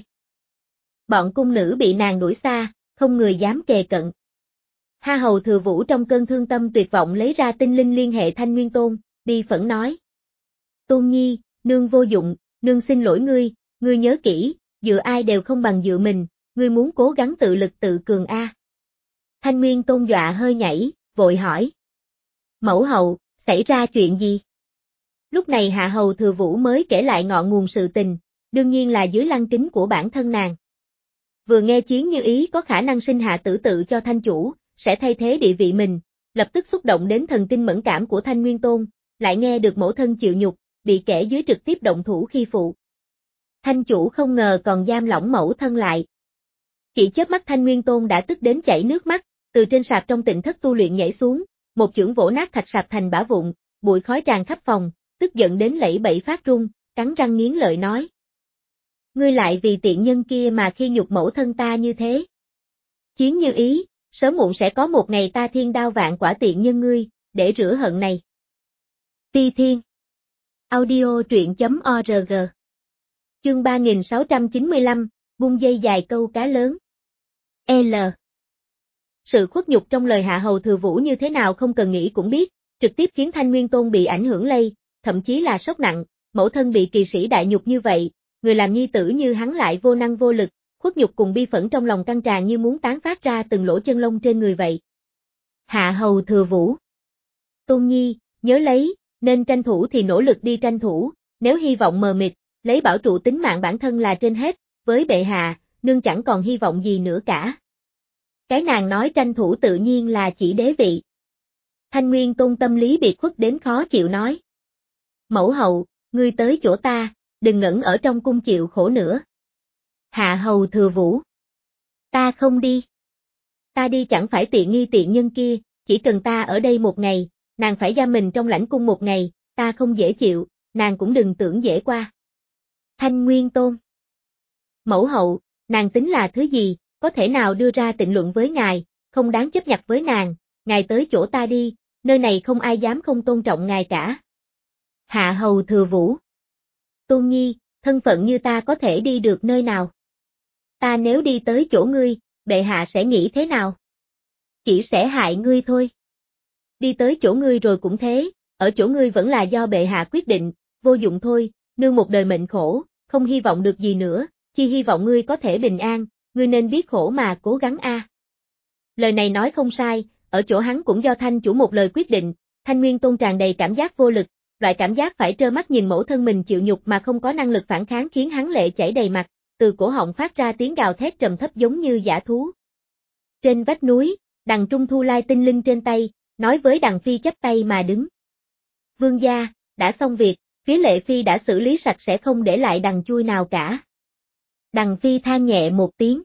Bọn cung nữ bị nàng đuổi xa, không người dám kề cận. Hạ hầu Thừa Vũ trong cơn thương tâm tuyệt vọng lấy ra tinh linh liên hệ Thanh Nguyên Tôn, bi phẫn nói. Tôn nhi, nương vô dụng, nương xin lỗi ngươi, ngươi nhớ kỹ, dựa ai đều không bằng dựa mình, ngươi muốn cố gắng tự lực tự cường a. Thanh Nguyên Tôn dọa hơi nhảy, vội hỏi. Mẫu hậu, xảy ra chuyện gì? Lúc này Hạ hầu Thừa Vũ mới kể lại ngọn nguồn sự tình, đương nhiên là dưới lăng kính của bản thân nàng. Vừa nghe Chiến Như Ý có khả năng sinh hạ tử tự cho Thanh chủ, sẽ thay thế địa vị mình, lập tức xúc động đến thần kinh mẫn cảm của Thanh Nguyên Tôn, lại nghe được mẫu thân chịu nhục, bị kẻ dưới trực tiếp động thủ khi phụ. Thanh chủ không ngờ còn giam lỏng mẫu thân lại. Chỉ chớp mắt Thanh Nguyên Tôn đã tức đến chảy nước mắt, từ trên sạp trong tịnh thất tu luyện nhảy xuống, một chưởng vỗ nát thạch sạp thành bã vụn, bụi khói tràn khắp phòng, tức giận đến lẫy bẫy phát run, cắn răng nghiến lợi nói. Ngươi lại vì tiện nhân kia mà khi nhục mẫu thân ta như thế. Chiến Như Ý, sớm muộn sẽ có một ngày ta thiên đao vạn quả tiện nhân ngươi, để rửa hận này. Ti Thiên. Audio truyện chấm org. Chương ba nghìn sáu trăm chín mươi lăm, bung dây dài câu cá lớn. L. Sự khuất nhục trong lời Hạ Hầu Thừa Vũ như thế nào không cần nghĩ cũng biết, trực tiếp khiến Thanh Nguyên Tôn bị ảnh hưởng lây, thậm chí là sốc nặng, mẫu thân bị kỳ sĩ đại nhục như vậy, người làm nhi tử như hắn lại vô năng vô lực, khuất nhục cùng bi phẫn trong lòng căng tràn như muốn tán phát ra từng lỗ chân lông trên người vậy. Hạ Hầu Thừa Vũ. Tôn Nhi, nhớ lấy, nên tranh thủ thì nỗ lực đi tranh thủ, nếu hy vọng mờ mịt, lấy bảo trụ tính mạng bản thân là trên hết, với bệ hạ, nương chẳng còn hy vọng gì nữa cả. Cái nàng nói tranh thủ tự nhiên là chỉ đế vị. Thanh Nguyên Tôn tâm lý bị khuất đến khó chịu nói. Mẫu hậu, ngươi tới chỗ ta, đừng ngẩn ở trong cung chịu khổ nữa. Hạ Hầu Thừa Vũ. Ta không đi. Ta đi chẳng phải tiện nghi tiện nhân kia, chỉ cần ta ở đây một ngày, nàng phải giam mình trong lãnh cung một ngày, ta không dễ chịu, nàng cũng đừng tưởng dễ qua. Thanh Nguyên Tôn. Mẫu hậu, nàng tính là thứ gì, có thể nào đưa ra tịnh luận với ngài, không đáng chấp nhặt với nàng, ngài tới chỗ ta đi, nơi này không ai dám không tôn trọng ngài cả. Hạ Hầu Thừa Vũ. Tôn Nhi, thân phận như ta có thể đi được nơi nào? Ta nếu đi tới chỗ ngươi, bệ hạ sẽ nghĩ thế nào? Chỉ sẽ hại ngươi thôi. Đi tới chỗ ngươi rồi cũng thế, ở chỗ ngươi vẫn là do bệ hạ quyết định, vô dụng thôi, nương một đời mệnh khổ, không hy vọng được gì nữa, chỉ hy vọng ngươi có thể bình an, ngươi nên biết khổ mà cố gắng a. À. Lời này nói không sai, ở chỗ hắn cũng do Thanh chủ một lời quyết định, Thanh Nguyên Tôn tràn đầy cảm giác vô lực, loại cảm giác phải trơ mắt nhìn mẫu thân mình chịu nhục mà không có năng lực phản kháng khiến hắn lệ chảy đầy mặt, từ cổ họng phát ra tiếng gào thét trầm thấp giống như dã thú. Trên vách núi, Đằng Trung Thu lai tinh linh trên tay, nói với Đằng Phi chắp tay mà đứng. Vương gia, đã xong việc, phía Lệ Phi đã xử lý sạch sẽ không để lại đằng chui nào cả. Đằng Phi than nhẹ một tiếng.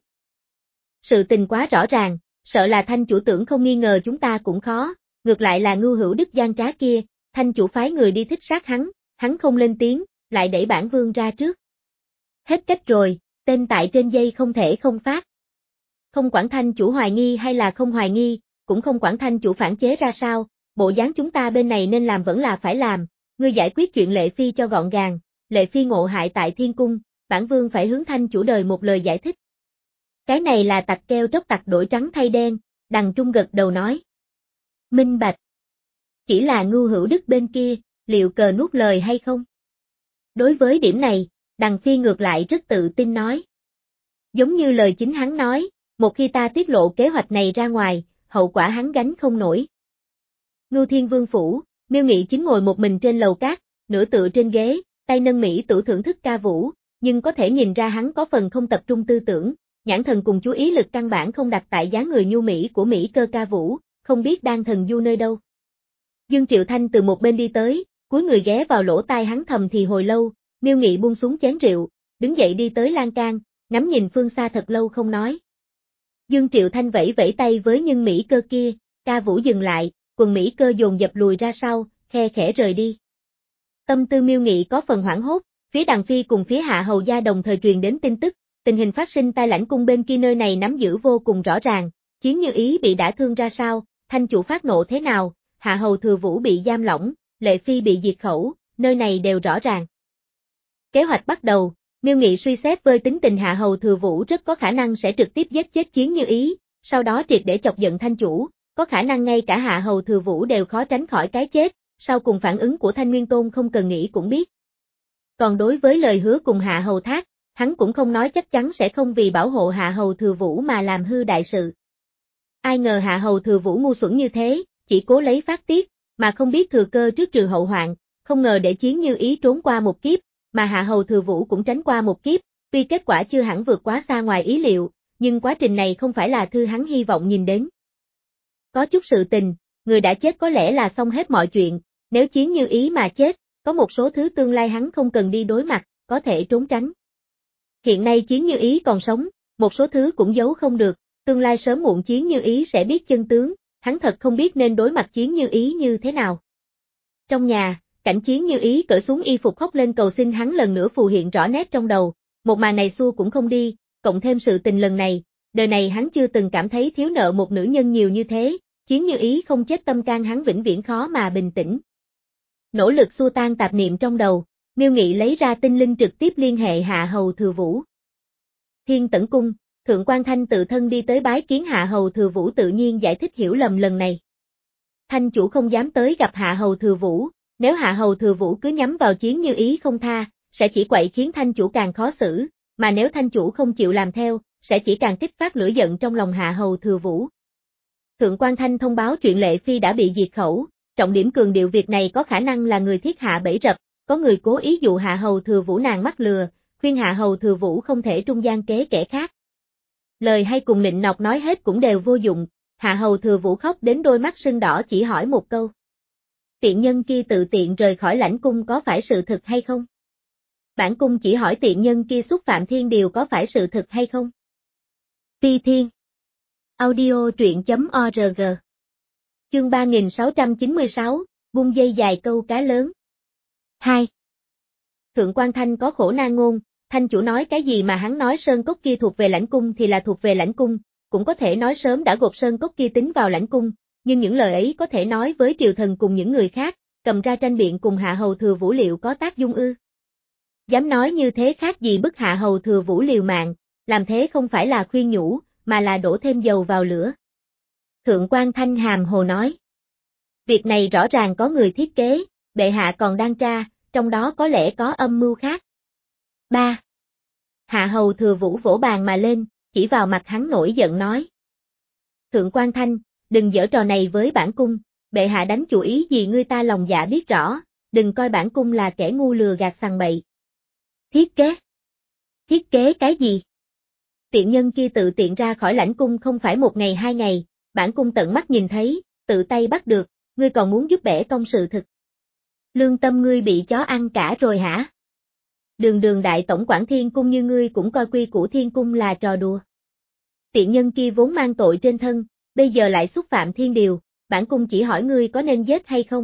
Sự tình quá rõ ràng, sợ là Thanh chủ tưởng không nghi ngờ chúng ta cũng khó, ngược lại là Ngưu Hữu Đức gian trá kia, Thanh chủ phái người đi thích sát hắn, hắn không lên tiếng, lại đẩy bản vương ra trước. Hết cách rồi, tên tại trên dây không thể không phát. Không quản Thanh chủ hoài nghi hay là không hoài nghi, cũng không quản Thanh chủ phản chế ra sao, bộ dáng chúng ta bên này nên làm vẫn là phải làm, ngươi giải quyết chuyện Lệ Phi cho gọn gàng, Lệ Phi ngộ hại tại Thiên Cung, bản vương phải hướng Thanh chủ đời một lời giải thích. Cái này là tặc keo tróc tặc đổi trắng thay đen, Đằng Trung gật đầu nói. Minh bạch. Chỉ là Ngưu Hữu Đức bên kia, liệu cờ nuốt lời hay không? Đối với điểm này, Đằng Phi ngược lại rất tự tin nói. Giống như lời chính hắn nói, một khi ta tiết lộ kế hoạch này ra ngoài, hậu quả hắn gánh không nổi. Ngưu Thiên Vương phủ, Miêu Nghị chính ngồi một mình trên lầu cát, nửa tựa trên ghế, tay nâng mỹ tử thưởng thức ca vũ, nhưng có thể nhìn ra hắn có phần không tập trung tư tưởng, nhãn thần cùng chú ý lực căn bản không đặt tại dáng người nhu mỹ của mỹ cơ ca vũ, không biết đang thần du nơi đâu. Dương Triệu Thanh từ một bên đi tới, cúi người ghé vào lỗ tai hắn thầm thì hồi lâu, Miêu Nghị buông xuống chén rượu, đứng dậy đi tới lan can, ngắm nhìn phương xa thật lâu không nói. Dương Triệu Thanh vẫy vẫy tay với nhân mỹ cơ kia, ca vũ dừng lại, quần mỹ cơ dồn dập lùi ra sau, khe khẽ rời đi. Tâm tư Miêu Nghị có phần hoảng hốt, phía Đằng Phi cùng phía Hạ Hầu gia đồng thời truyền đến tin tức, tình hình phát sinh tại lãnh cung bên kia nơi này nắm giữ vô cùng rõ ràng, Chiến Như Ý bị đả thương ra sao, Thanh chủ phát nộ thế nào, Hạ Hầu Thừa Vũ bị giam lỏng, Lệ Phi bị diệt khẩu, nơi này đều rõ ràng. Kế hoạch bắt đầu, Miêu Nghị suy xét với tính tình Hạ Hầu Thừa Vũ rất có khả năng sẽ trực tiếp giết chết Chiến Như Ý, sau đó triệt để chọc giận Thanh chủ, có khả năng ngay cả Hạ Hầu Thừa Vũ đều khó tránh khỏi cái chết, sau cùng phản ứng của Thanh Nguyên Tôn không cần nghĩ cũng biết. Còn đối với lời hứa cùng Hạ Hầu Thác, hắn cũng không nói chắc chắn sẽ không vì bảo hộ Hạ Hầu Thừa Vũ mà làm hư đại sự. Ai ngờ Hạ Hầu Thừa Vũ ngu xuẩn như thế, chỉ cố lấy phát tiết, mà không biết thừa cơ trước trừ hậu hoạn, không ngờ để Chiến Như Ý trốn qua một kiếp, mà Hạ Hầu Thừa Vũ cũng tránh qua một kiếp, tuy kết quả chưa hẳn vượt quá xa ngoài ý liệu, nhưng quá trình này không phải là thư hắn hy vọng nhìn đến. Có chút sự tình, người đã chết có lẽ là xong hết mọi chuyện, nếu Chiến Như Ý mà chết, có một số thứ tương lai hắn không cần đi đối mặt, có thể trốn tránh. Hiện nay Chiến Như Ý còn sống, một số thứ cũng giấu không được, tương lai sớm muộn Chiến Như Ý sẽ biết chân tướng, hắn thật không biết nên đối mặt Chiến Như Ý như thế nào. Trong nhà, cảnh Chiến Như Ý cởi xuống y phục khóc lên cầu xin hắn lần nữa phù hiện rõ nét trong đầu, một màn này xua cũng không đi, cộng thêm sự tình lần này, đời này hắn chưa từng cảm thấy thiếu nợ một nữ nhân nhiều như thế, Chiến Như Ý không chết tâm can hắn vĩnh viễn khó mà bình tĩnh. Nỗ lực xua tan tạp niệm trong đầu, Miêu Nghị lấy ra tinh linh trực tiếp liên hệ Hạ Hầu Thừa Vũ. Thiên Tẩn Cung, Thượng Quan Thanh tự thân đi tới bái kiến Hạ Hầu Thừa Vũ tự nhiên giải thích hiểu lầm lần này. Thanh chủ không dám tới gặp Hạ Hầu Thừa Vũ, nếu Hạ Hầu Thừa Vũ cứ nhắm vào Chiến Như Ý không tha, sẽ chỉ quậy khiến Thanh chủ càng khó xử, mà nếu Thanh chủ không chịu làm theo, sẽ chỉ càng kích phát lửa giận trong lòng Hạ Hầu Thừa Vũ. Thượng Quan Thanh thông báo chuyện Lệ Phi đã bị diệt khẩu, trọng điểm cường điệu việc này có khả năng là người thiết hạ bẫy rập, có người cố ý dụ Hạ Hầu Thừa Vũ nàng mắc lừa, khuyên Hạ Hầu Thừa Vũ không thể trung gian kế kẻ khác. Lời hay cùng nịnh nọt nói hết cũng đều vô dụng, Hạ Hầu Thừa Vũ khóc đến đôi mắt sưng đỏ chỉ hỏi một câu. Tiện nhân kia tự tiện rời khỏi lãnh cung có phải sự thực hay không? Bản cung chỉ hỏi tiện nhân kia xúc phạm thiên điều có phải sự thực hay không? Ti Thiên Audio truyện.org Chương ba nghìn sáu trăm chín mươi sáu, bung dây dài câu cá lớn. hai. Thượng Quan Thanh có khổ nan ngôn, Thanh chủ nói cái gì mà hắn nói sơn cốc kia thuộc về lãnh cung thì là thuộc về lãnh cung, cũng có thể nói sớm đã gột sơn cốc kia tính vào lãnh cung, nhưng những lời ấy có thể nói với triều thần cùng những người khác, cầm ra tranh biện cùng Hạ Hầu Thừa Vũ liệu có tác dung ư? Dám nói như thế khác gì bức Hạ Hầu Thừa Vũ liều mạng, làm thế không phải là khuyên nhủ, mà là đổ thêm dầu vào lửa. Thượng Quan Thanh hàm hồ nói. Việc này rõ ràng có người thiết kế, bệ hạ còn đang tra, trong đó có lẽ có âm mưu khác. ba. Hạ Hầu Thừa Vũ vỗ bàn mà lên, chỉ vào mặt hắn nổi giận nói. Thượng Quan Thanh, đừng giở trò này với bản cung, bệ hạ đánh chủ ý gì ngươi ta lòng dạ biết rõ, đừng coi bản cung là kẻ ngu lừa gạt sằng bậy. Thiết kế? Thiết kế cái gì? Tiện nhân kia tự tiện ra khỏi lãnh cung không phải một ngày hai ngày, bản cung tận mắt nhìn thấy, tự tay bắt được, ngươi còn muốn giúp bẻ công sự thực. Lương tâm ngươi bị chó ăn cả rồi hả? Đường đường đại tổng quản thiên cung như ngươi cũng coi quy củ thiên cung là trò đùa. Tiện nhân kia vốn mang tội trên thân, bây giờ lại xúc phạm thiên điều, bản cung chỉ hỏi ngươi có nên giết hay không?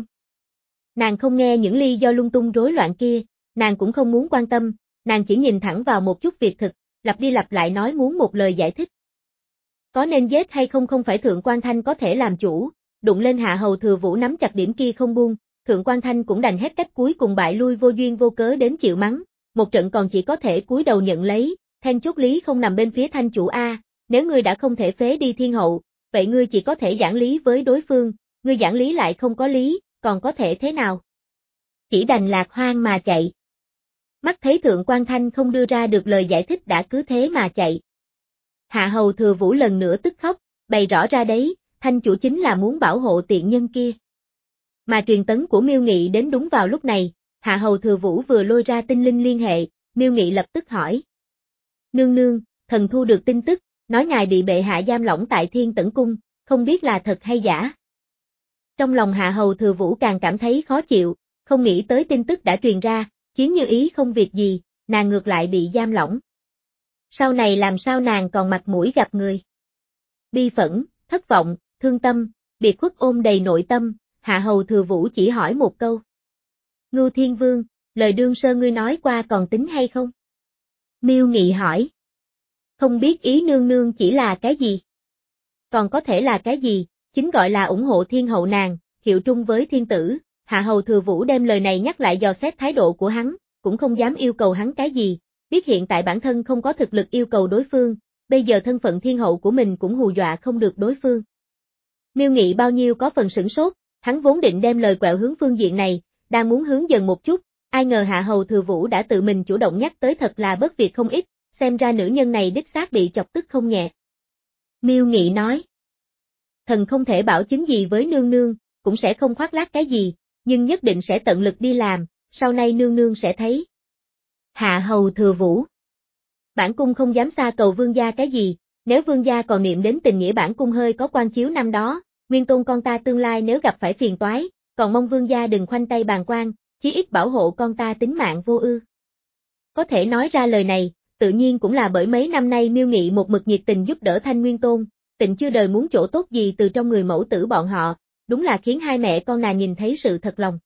Nàng không nghe những lý do lung tung rối loạn kia, nàng cũng không muốn quan tâm, nàng chỉ nhìn thẳng vào một chút việc thực, lặp đi lặp lại nói muốn một lời giải thích. Có nên giết hay không không phải Thượng Quan Thanh có thể làm chủ, đụng lên Hạ Hầu Thừa Vũ nắm chặt điểm kia không buông, Thượng Quan Thanh cũng đành hết cách cuối cùng bại lui vô duyên vô cớ đến chịu mắng, một trận còn chỉ có thể cúi đầu nhận lấy, then chốt lý không nằm bên phía Thanh chủ a, nếu ngươi đã không thể phế đi thiên hậu, vậy ngươi chỉ có thể giảng lý với đối phương, ngươi giảng lý lại không có lý, còn có thể thế nào? Chỉ đành lạc hoang mà chạy. Mắt thấy Thượng Quan Thanh không đưa ra được lời giải thích đã cứ thế mà chạy. Hạ Hầu Thừa Vũ lần nữa tức khóc, bày rõ ra đấy, Thanh chủ chính là muốn bảo hộ tiện nhân kia. Mà truyền tấn của Miêu Nghị đến đúng vào lúc này, Hạ Hầu Thừa Vũ vừa lôi ra tinh linh liên hệ, Miêu Nghị lập tức hỏi. Nương nương, thần thu được tin tức, nói ngài bị bệ hạ giam lỏng tại Thiên Tẩn Cung, không biết là thật hay giả. Trong lòng Hạ Hầu Thừa Vũ càng cảm thấy khó chịu, không nghĩ tới tin tức đã truyền ra, Chiến Như Ý không việc gì, nàng ngược lại bị giam lỏng. Sau này làm sao nàng còn mặt mũi gặp người? Bi phẫn, thất vọng, thương tâm, biệt khuất ôm đầy nội tâm, Hạ Hầu Thừa Vũ chỉ hỏi một câu. Ngưu Thiên Vương, lời đương sơ ngươi nói qua còn tính hay không? Miêu Nghị hỏi. Không biết ý nương nương chỉ là cái gì? Còn có thể là cái gì? Chính gọi là ủng hộ thiên hậu nàng, hiệu trung với thiên tử. Hạ Hầu Thừa Vũ đem lời này nhắc lại dò xét thái độ của hắn, cũng không dám yêu cầu hắn cái gì, biết hiện tại bản thân không có thực lực yêu cầu đối phương, bây giờ thân phận thiên hậu của mình cũng hù dọa không được đối phương. Miêu Nghị bao nhiêu có phần sửng sốt, hắn vốn định đem lời quẹo hướng phương diện này, đang muốn hướng dần một chút, ai ngờ Hạ Hầu Thừa Vũ đã tự mình chủ động nhắc tới thật là bất việc không ít, xem ra nữ nhân này đích xác bị chọc tức không nhẹ. Miêu Nghị nói, thần không thể bảo chứng gì với nương nương, cũng sẽ không khoác lác cái gì, nhưng nhất định sẽ tận lực đi làm, sau này nương nương sẽ thấy. Hạ Hầu Thừa Vũ, bản cung không dám xa cầu vương gia cái gì, nếu vương gia còn niệm đến tình nghĩa bản cung hơi có quan chiếu năm đó, nguyên tôn con ta tương lai nếu gặp phải phiền toái, còn mong vương gia đừng khoanh tay bàn quan, chí ít bảo hộ con ta tính mạng vô ư. Có thể nói ra lời này, tự nhiên cũng là bởi mấy năm nay Miêu Nghị một mực nhiệt tình giúp đỡ Thanh Nguyên Tôn, tình chưa đời muốn chỗ tốt gì từ trong người mẫu tử bọn họ, đúng là khiến hai mẹ con nàng nhìn thấy sự thật lòng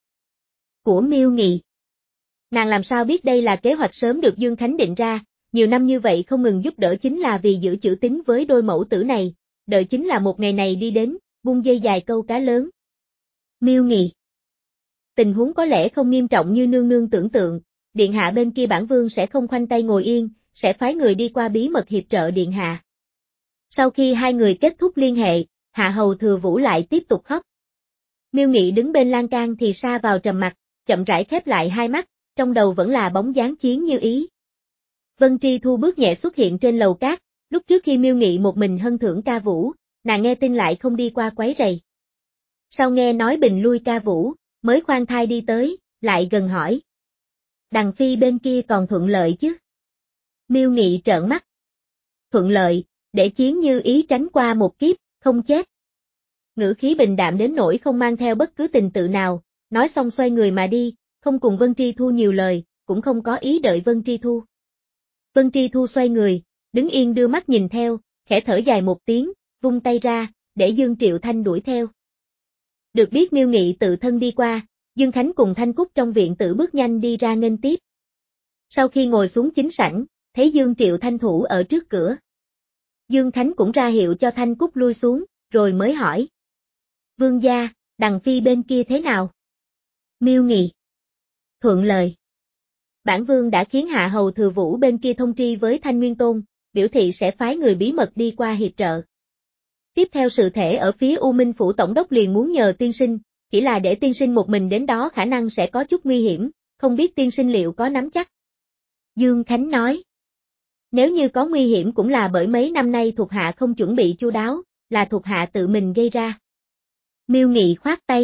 của Miêu Nghị. Nàng làm sao biết đây là kế hoạch sớm được Dương Khánh định ra, nhiều năm như vậy không ngừng giúp đỡ chính là vì giữ chữ tín với đôi mẫu tử này, đợi chính là một ngày này đi đến, bung dây dài câu cá lớn. Miêu Nghị, tình huống có lẽ không nghiêm trọng như nương nương tưởng tượng, điện hạ bên kia bản vương sẽ không khoanh tay ngồi yên, sẽ phái người đi qua bí mật hiệp trợ điện hạ. Sau khi hai người kết thúc liên hệ, Hạ Hầu Thừa Vũ lại tiếp tục khóc. Miêu Nghị đứng bên lan can thì sa vào trầm mặc, chậm rãi khép lại hai mắt, trong đầu vẫn là bóng dáng Chiến Như Ý. Vân Tri Thu bước nhẹ xuất hiện trên lầu cát, lúc trước khi Miêu Nghị một mình hân thưởng ca vũ, nàng nghe tin lại không đi qua quấy rầy. Sau nghe nói bình lui ca vũ, mới khoan thai đi tới, lại gần hỏi. Đằng phi bên kia còn thuận lợi chứ? Miêu Nghị trợn mắt. Thuận lợi, để Chiến Như Ý tránh qua một kiếp, không chết. Ngữ khí bình đạm đến nỗi không mang theo bất cứ tình tự nào, nói xong xoay người mà đi, không cùng Vân Tri Thu nhiều lời, cũng không có ý đợi Vân Tri Thu. Vân Tri Thu xoay người, đứng yên đưa mắt nhìn theo, khẽ thở dài một tiếng, vung tay ra, để Dương Triệu Thanh đuổi theo. Được biết Miêu Nghị tự thân đi qua, Dương Khánh cùng Thanh Cúc trong viện tử bước nhanh đi ra nghênh tiếp. Sau khi ngồi xuống chính sảnh, thấy Dương Triệu Thanh thủ ở trước cửa. Dương Khánh cũng ra hiệu cho Thanh Cúc lui xuống, rồi mới hỏi. Vương gia, đằng phi bên kia thế nào? Miêu Nghị. Thuận lời. Bản vương đã khiến Hạ Hầu Thừa Vũ bên kia thông tri với Thanh Nguyên Tôn, biểu thị sẽ phái người bí mật đi qua hiệp trợ. Tiếp theo sự thể ở phía U Minh Phủ Tổng đốc liền muốn nhờ tiên sinh, chỉ là để tiên sinh một mình đến đó khả năng sẽ có chút nguy hiểm, không biết tiên sinh liệu có nắm chắc. Dương Khánh nói. Nếu như có nguy hiểm cũng là bởi mấy năm nay thuộc hạ không chuẩn bị chu đáo, là thuộc hạ tự mình gây ra. Miêu Nghị khoát tay.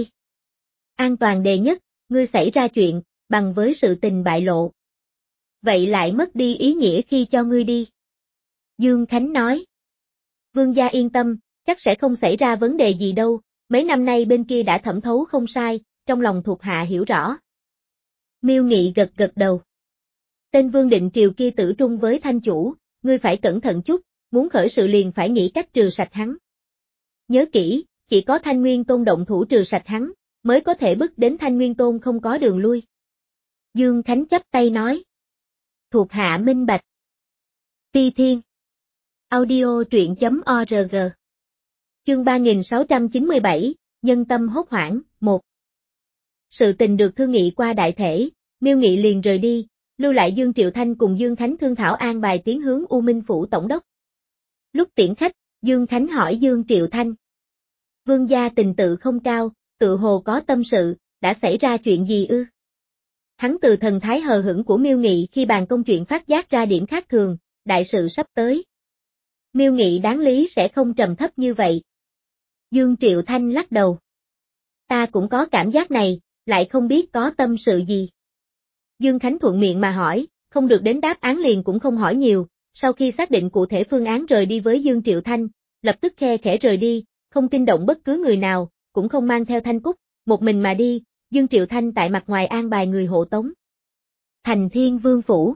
An toàn đề nhất, ngươi xảy ra chuyện, bằng với sự tình bại lộ. Vậy lại mất đi ý nghĩa khi cho ngươi đi. Dương Khánh nói. Vương gia yên tâm, chắc sẽ không xảy ra vấn đề gì đâu, mấy năm nay bên kia đã thẩm thấu không sai, trong lòng thuộc hạ hiểu rõ. Miêu Nghị gật gật đầu. Tên Vương Định Triều kia tử trung với Thanh chủ, ngươi phải cẩn thận chút, muốn khởi sự liền phải nghĩ cách trừ sạch hắn. Nhớ kỹ, chỉ có Thanh Nguyên Tôn động thủ trừ sạch hắn, mới có thể bức đến Thanh Nguyên Tôn không có đường lui. Dương Khánh chắp tay nói. Thuộc hạ minh bạch. Phi Thiên. Audio truyện chấm org. Chương ba nghìn sáu trăm chín mươi bảy, Nhân tâm hốt hoảng, một. Sự tình được thương nghị qua đại thể, Miêu Nghị liền rời đi, lưu lại Dương Triệu Thanh cùng Dương Khánh thương thảo an bài tiến hướng U Minh Phủ Tổng đốc. Lúc tiễn khách, Dương Khánh hỏi Dương Triệu Thanh. Vương gia tình tự không cao, tự hồ có tâm sự, đã xảy ra chuyện gì ư? Hắn từ thần thái hờ hững của Miêu Nghị khi bàn công chuyện phát giác ra điểm khác thường, đại sự sắp tới. Miêu Nghị đáng lý sẽ không trầm thấp như vậy. Dương Triệu Thanh lắc đầu. Ta cũng có cảm giác này, lại không biết có tâm sự gì. Dương Khánh thuận miệng mà hỏi, không được đến đáp án liền cũng không hỏi nhiều, sau khi xác định cụ thể phương án rời đi với Dương Triệu Thanh, lập tức khe khẽ rời đi, không kinh động bất cứ người nào, cũng không mang theo Thanh Cúc, một mình mà đi, Dương Triệu Thanh tại mặt ngoài an bài người hộ tống. Thành Thiên Vương Phủ.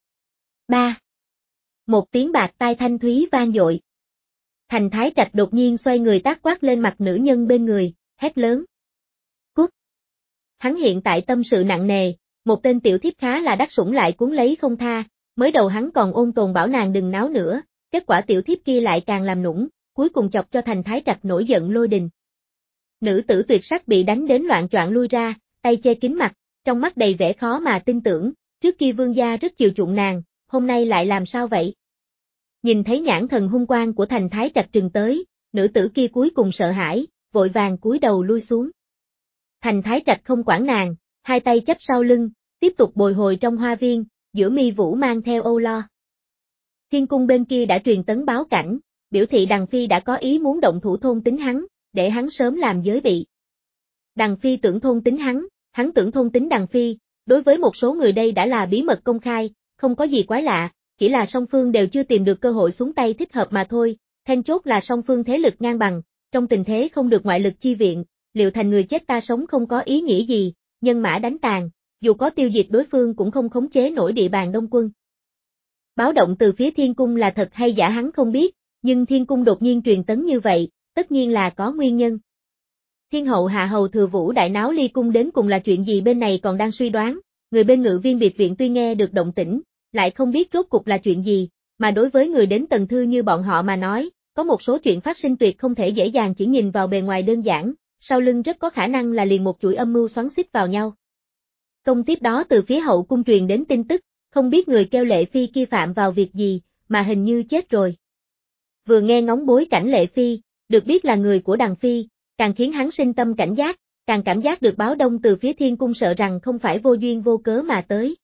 ba. Một tiếng bạc tai thanh thúy vang dội. Thành Thái Trạch đột nhiên xoay người tát quát lên mặt nữ nhân bên người, hét lớn. Cút! Hắn hiện tại tâm sự nặng nề, một tên tiểu thiếp khá là đắc sủng lại cuốn lấy không tha, mới đầu hắn còn ôn tồn bảo nàng đừng náo nữa, kết quả tiểu thiếp kia lại càng làm nũng, cuối cùng chọc cho Thành Thái Trạch nổi giận lôi đình. Nữ tử tuyệt sắc bị đánh đến loạn choạng lui ra, tay che kín mặt, trong mắt đầy vẻ khó mà tin tưởng, trước kia vương gia rất chiều chuộng nàng, hôm nay lại làm sao vậy? Nhìn thấy nhãn thần hung quang của Thành Thái Trạch trừng tới, nữ tử kia cuối cùng sợ hãi, vội vàng cúi đầu lui xuống. Thành Thái Trạch không quản nàng, hai tay chắp sau lưng, tiếp tục bồi hồi trong hoa viên, giữa mi vũ mang theo âu lo. Thiên cung bên kia đã truyền tấn báo cảnh, biểu thị Đằng Phi đã có ý muốn động thủ thôn tính hắn, để hắn sớm làm giới bị. Đằng Phi tưởng thôn tính hắn, hắn tưởng thôn tính Đằng Phi, đối với một số người đây đã là bí mật công khai, không có gì quái lạ, chỉ là song phương đều chưa tìm được cơ hội xuống tay thích hợp mà thôi, then chốt là song phương thế lực ngang bằng, trong tình thế không được ngoại lực chi viện, liệu thành người chết ta sống không có ý nghĩa gì, nhân mã đánh tàn, dù có tiêu diệt đối phương cũng không khống chế nổi địa bàn Đông quân. Báo động từ phía Thiên cung là thật hay giả hắn không biết, nhưng Thiên cung đột nhiên truyền tấn như vậy, tất nhiên là có nguyên nhân. Thiên hậu Hạ Hầu Thừa Vũ đại náo ly cung đến cùng là chuyện gì bên này còn đang suy đoán, người bên Ngự Viên biệt viện tuy nghe được động tĩnh, lại không biết rốt cục là chuyện gì, mà đối với người đến Tần Thư như bọn họ mà nói, có một số chuyện phát sinh tuyệt không thể dễ dàng chỉ nhìn vào bề ngoài đơn giản, sau lưng rất có khả năng là liền một chuỗi âm mưu xoắn xít vào nhau. Công tiếp đó từ phía hậu cung truyền đến tin tức, không biết người kêu Lệ Phi kia phạm vào việc gì, mà hình như chết rồi. Vừa nghe ngóng bối cảnh Lệ Phi, được biết là người của Đằng Phi, càng khiến hắn sinh tâm cảnh giác, càng cảm giác được báo đông từ phía thiên cung sợ rằng không phải vô duyên vô cớ mà tới.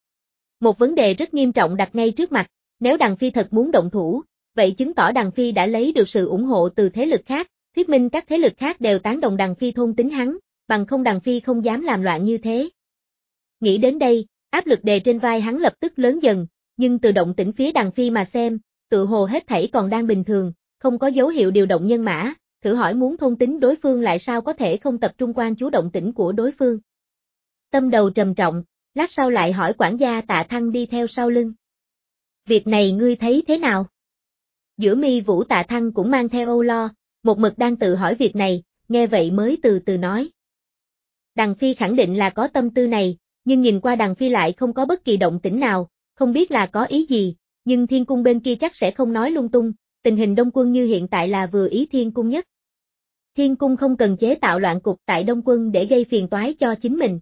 Một vấn đề rất nghiêm trọng đặt ngay trước mặt, nếu Đằng Phi thật muốn động thủ, vậy chứng tỏ Đằng Phi đã lấy được sự ủng hộ từ thế lực khác, thuyết minh các thế lực khác đều tán đồng Đằng Phi thôn tính hắn, bằng không Đằng Phi không dám làm loạn như thế. Nghĩ đến đây, áp lực đè trên vai hắn lập tức lớn dần, nhưng từ động tĩnh phía Đằng Phi mà xem, tự hồ hết thảy còn đang bình thường, không có dấu hiệu điều động nhân mã, thử hỏi muốn thôn tính đối phương lại sao có thể không tập trung quan chú động tĩnh của đối phương. Tâm đầu trầm trọng, lát sau lại hỏi quản gia Tạ Thăng đi theo sau lưng. Việc này ngươi thấy thế nào? Giữa mi vũ Tạ Thăng cũng mang theo âu lo, một mực đang tự hỏi việc này, nghe vậy mới từ từ nói. Đằng Phi khẳng định là có tâm tư này, nhưng nhìn qua Đằng Phi lại không có bất kỳ động tĩnh nào, không biết là có ý gì, nhưng thiên cung bên kia chắc sẽ không nói lung tung, tình hình Đông Quân như hiện tại là vừa ý thiên cung nhất. Thiên cung không cần chế tạo loạn cục tại Đông Quân để gây phiền toái cho chính mình.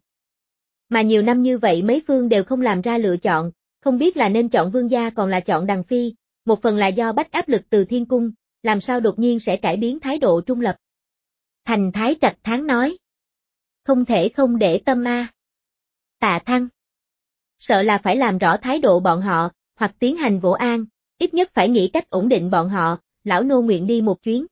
Mà nhiều năm như vậy mấy phương đều không làm ra lựa chọn, không biết là nên chọn vương gia còn là chọn Đằng Phi, một phần là do bách áp lực từ thiên cung, làm sao đột nhiên sẽ cải biến thái độ trung lập. Thành Thái Trạch Thán nói. Không thể không để tâm a. Tạ Thăng. Sợ là phải làm rõ thái độ bọn họ, hoặc tiến hành vỗ an, ít nhất phải nghĩ cách ổn định bọn họ, lão nô nguyện đi một chuyến.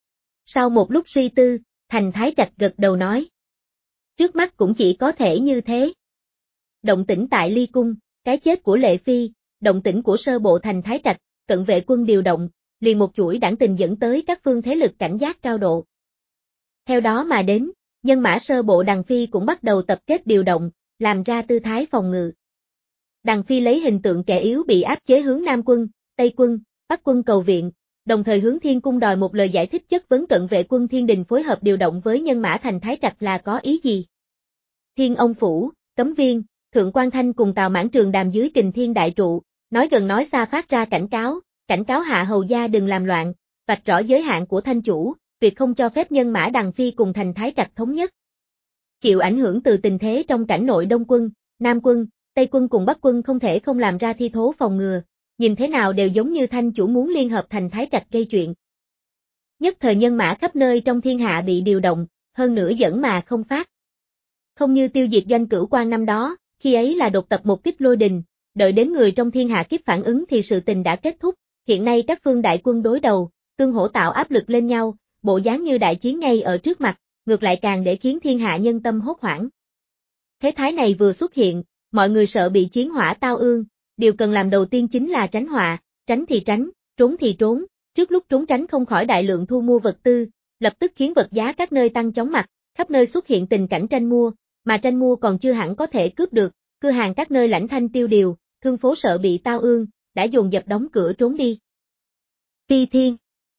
Sau một lúc suy tư, Thành Thái Trạch gật đầu nói. Trước mắt cũng chỉ có thể như thế. Động tĩnh tại Ly Cung, cái chết của Lệ Phi, động tĩnh của sơ bộ Thành Thái Trạch, cận vệ quân điều động, liền một chuỗi đảng tình dẫn tới các phương thế lực cảnh giác cao độ. Theo đó mà đến, nhân mã sơ bộ Đằng Phi cũng bắt đầu tập kết điều động, làm ra tư thái phòng ngự. Đằng Phi lấy hình tượng kẻ yếu bị áp chế hướng Nam quân, Tây quân, Bắc quân cầu viện, đồng thời hướng Thiên cung đòi một lời giải thích chất vấn cận vệ quân Thiên Đình phối hợp điều động với nhân mã Thành Thái Trạch là có ý gì. Thiên Ông Phủ, Cấm Viên, Thượng Quan Thanh cùng Tào Mãn Trường đàm dưới Kình Thiên Đại Trụ, nói gần nói xa phát ra cảnh cáo, cảnh cáo hạ hầu gia đừng làm loạn, vạch rõ giới hạn của thanh chủ, việc không cho phép nhân mã Đằng Phi cùng Thành Thái Trạch thống nhất. Chịu ảnh hưởng từ tình thế trong cảnh nội Đông quân, Nam quân, Tây quân cùng Bắc quân không thể không làm ra thi thố phòng ngừa, nhìn thế nào đều giống như thanh chủ muốn liên hợp Thành Thái Trạch gây chuyện. Nhất thời nhân mã khắp nơi trong thiên hạ bị điều động, hơn nữa dẫn mà không phát. Không như tiêu diệt Doanh Cửu Quan năm đó, khi ấy là đột tập một kích lôi đình, đợi đến người trong thiên hạ kiếp phản ứng thì sự tình đã kết thúc, hiện nay các phương đại quân đối đầu, tương hỗ tạo áp lực lên nhau, bộ dáng như đại chiến ngay ở trước mặt, ngược lại càng để khiến thiên hạ nhân tâm hốt hoảng. Thế thái này vừa xuất hiện, mọi người sợ bị chiến hỏa tao ương, điều cần làm đầu tiên chính là tránh họa, tránh thì tránh, trốn thì trốn, trước lúc trốn tránh không khỏi đại lượng thu mua vật tư, lập tức khiến vật giá các nơi tăng chóng mặt, khắp nơi xuất hiện tình cảnh tranh mua, mà tranh mua còn chưa hẳn có thể cướp được, cửa hàng các nơi lãnh thanh tiêu điều, thương phố sợ bị tao ương, đã dồn dập đóng cửa trốn đi. Phi Thiên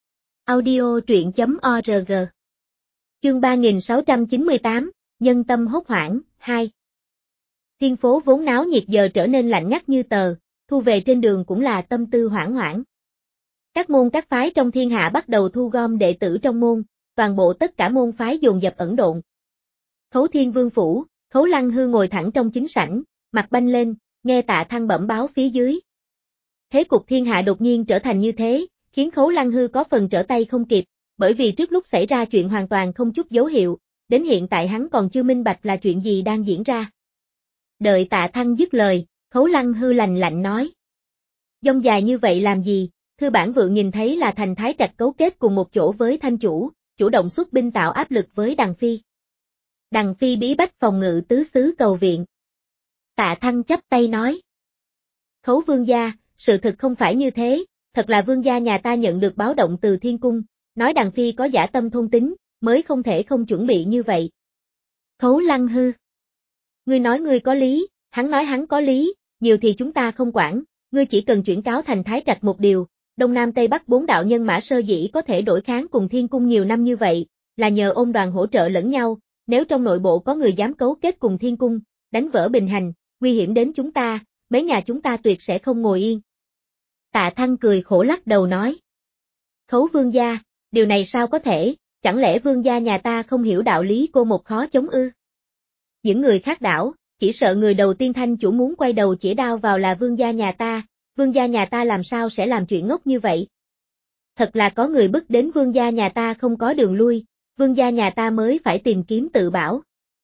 Audio truyện.org Chương ba nghìn sáu trăm chín mươi tám, Nhân tâm hốt hoảng, hai. Thiên phố vốn náo nhiệt giờ trở nên lạnh ngắt như tờ, thu về trên đường cũng là tâm tư hoảng hoảng. Các môn các phái trong thiên hạ bắt đầu thu gom đệ tử trong môn, toàn bộ tất cả môn phái dồn dập ẩn độn. Khấu Thiên Vương phủ, Khấu Lăng Hư ngồi thẳng trong chính sảnh, mặt banh lên, nghe Tạ Thăng bẩm báo phía dưới. Thế cục thiên hạ đột nhiên trở thành như thế, khiến Khấu Lăng Hư có phần trở tay không kịp, bởi vì trước lúc xảy ra chuyện hoàn toàn không chút dấu hiệu, đến hiện tại hắn còn chưa minh bạch là chuyện gì đang diễn ra. Đợi Tạ Thăng dứt lời, Khấu Lăng Hư lạnh lạnh nói. Dông dài như vậy làm gì, thư bản vượng nhìn thấy là Thành Thái Trạch cấu kết cùng một chỗ với thanh chủ, chủ động xuất binh tạo áp lực với Đằng Phi. Đằng Phi bí bách phòng ngự tứ xứ cầu viện. Tạ Thăng chắp tay nói. Khấu vương gia, sự thực không phải như thế, thật là vương gia nhà ta nhận được báo động từ thiên cung, nói Đằng Phi có giả tâm thôn tính, mới không thể không chuẩn bị như vậy. Khấu Lăng Hư. Ngươi nói ngươi có lý, hắn nói hắn có lý, nhiều thì chúng ta không quản, ngươi chỉ cần chuyển cáo Thành Thái Trạch một điều, Đông Nam Tây Bắc bốn đạo nhân mã sơ dĩ có thể đổi kháng cùng thiên cung nhiều năm như vậy, là nhờ ôn đoàn hỗ trợ lẫn nhau, nếu trong nội bộ có người dám cấu kết cùng thiên cung, đánh vỡ bình hành, nguy hiểm đến chúng ta, mấy nhà chúng ta tuyệt sẽ không ngồi yên. Tạ Thăng cười khổ lắc đầu nói. Khấu vương gia, điều này sao có thể, chẳng lẽ vương gia nhà ta không hiểu đạo lý cô một khó chống ư? Những người khác đảo, chỉ sợ người đầu tiên Thanh chủ muốn quay đầu chỉ đao vào là vương gia nhà ta, vương gia nhà ta làm sao sẽ làm chuyện ngốc như vậy? Thật là có người bức đến vương gia nhà ta không có đường lui, vương gia nhà ta mới phải tìm kiếm tự bảo.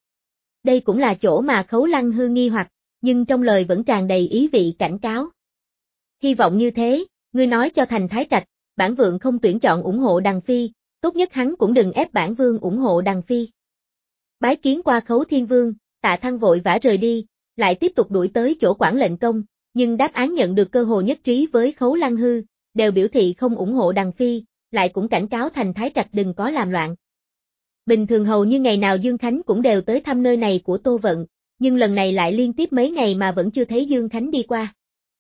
Đây cũng là chỗ mà Khấu Lăng Hư nghi hoặc, nhưng trong lời vẫn tràn đầy ý vị cảnh cáo. Hy vọng như thế, ngươi nói cho Thành Thái Trạch, bản vượng không tuyển chọn ủng hộ Đằng Phi, tốt nhất hắn cũng đừng ép bản vương ủng hộ Đằng Phi. Bái kiến qua Khấu Thiên Vương, Tạ Thăng vội vã rời đi, lại tiếp tục đuổi tới chỗ quản lệnh công, nhưng đáp án nhận được cơ hồ nhất trí với Khấu Lăng Hư, đều biểu thị không ủng hộ Đằng Phi, lại cũng cảnh cáo Thành Thái Trạch đừng có làm loạn. Bình thường hầu như ngày nào Dương Khánh cũng đều tới thăm nơi này của Tô Vận, nhưng lần này lại liên tiếp mấy ngày mà vẫn chưa thấy Dương Khánh đi qua.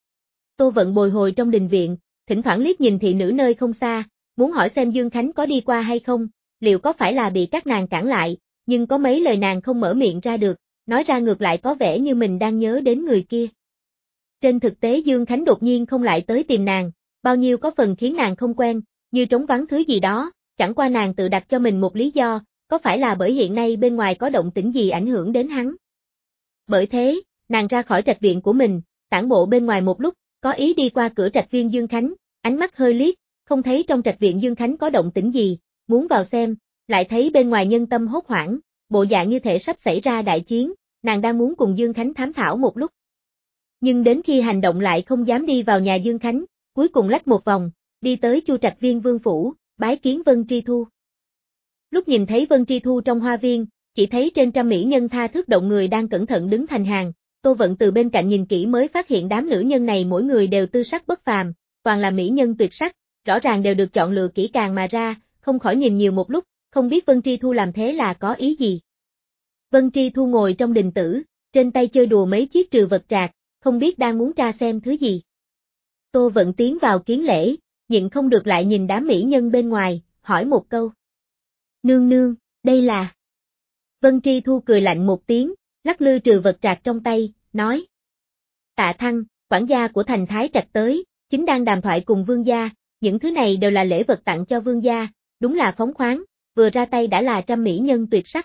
Tô Vận bồi hồi trong đình viện, thỉnh thoảng liếc nhìn thị nữ nơi không xa, muốn hỏi xem Dương Khánh có đi qua hay không, liệu có phải là bị các nàng cản lại, nhưng có mấy lời nàng không mở miệng ra được, nói ra ngược lại có vẻ như mình đang nhớ đến người kia. Trên thực tế Dương Khánh đột nhiên không lại tới tìm nàng, bao nhiêu có phần khiến nàng không quen, như trống vắng thứ gì đó, chẳng qua nàng tự đặt cho mình một lý do, có phải là bởi hiện nay bên ngoài có động tĩnh gì ảnh hưởng đến hắn. Bởi thế, nàng ra khỏi trạch viện của mình, tản bộ bên ngoài một lúc, có ý đi qua cửa trạch viên Dương Khánh, ánh mắt hơi liếc, không thấy trong trạch viện Dương Khánh có động tĩnh gì, muốn vào xem, lại thấy bên ngoài nhân tâm hốt hoảng, bộ dạng như thể sắp xảy ra đại chiến, nàng đang muốn cùng Dương Khánh thám thảo một lúc. Nhưng đến khi hành động lại không dám đi vào nhà Dương Khánh, cuối cùng lách một vòng, đi tới Chu Trạch Viên Vương Phủ, bái kiến Vân Tri Thu. Lúc nhìn thấy Vân Tri Thu trong hoa viên, chỉ thấy trên trăm mỹ nhân tha thước động người đang cẩn thận đứng thành hàng, Tô Vận từ bên cạnh nhìn kỹ mới phát hiện đám nữ nhân này mỗi người đều tư sắc bất phàm, toàn là mỹ nhân tuyệt sắc, rõ ràng đều được chọn lựa kỹ càng mà ra, không khỏi nhìn nhiều một lúc, không biết Vân Tri Thu làm thế là có ý gì. Vân Tri Thu ngồi trong đình tử, trên tay chơi đùa mấy chiếc trừ vật trạc, không biết đang muốn tra xem thứ gì. Tô Vận tiến vào kiến lễ, nhịn không được lại nhìn đám mỹ nhân bên ngoài, hỏi một câu. Nương nương, đây là... Vân Tri Thu cười lạnh một tiếng, lắc lư trừ vật trạc trong tay, nói. Tạ Thăng, quản gia của Thành Thái Trạch tới, chính đang đàm thoại cùng vương gia, những thứ này đều là lễ vật tặng cho vương gia, đúng là phóng khoáng, vừa ra tay đã là trăm mỹ nhân tuyệt sắc.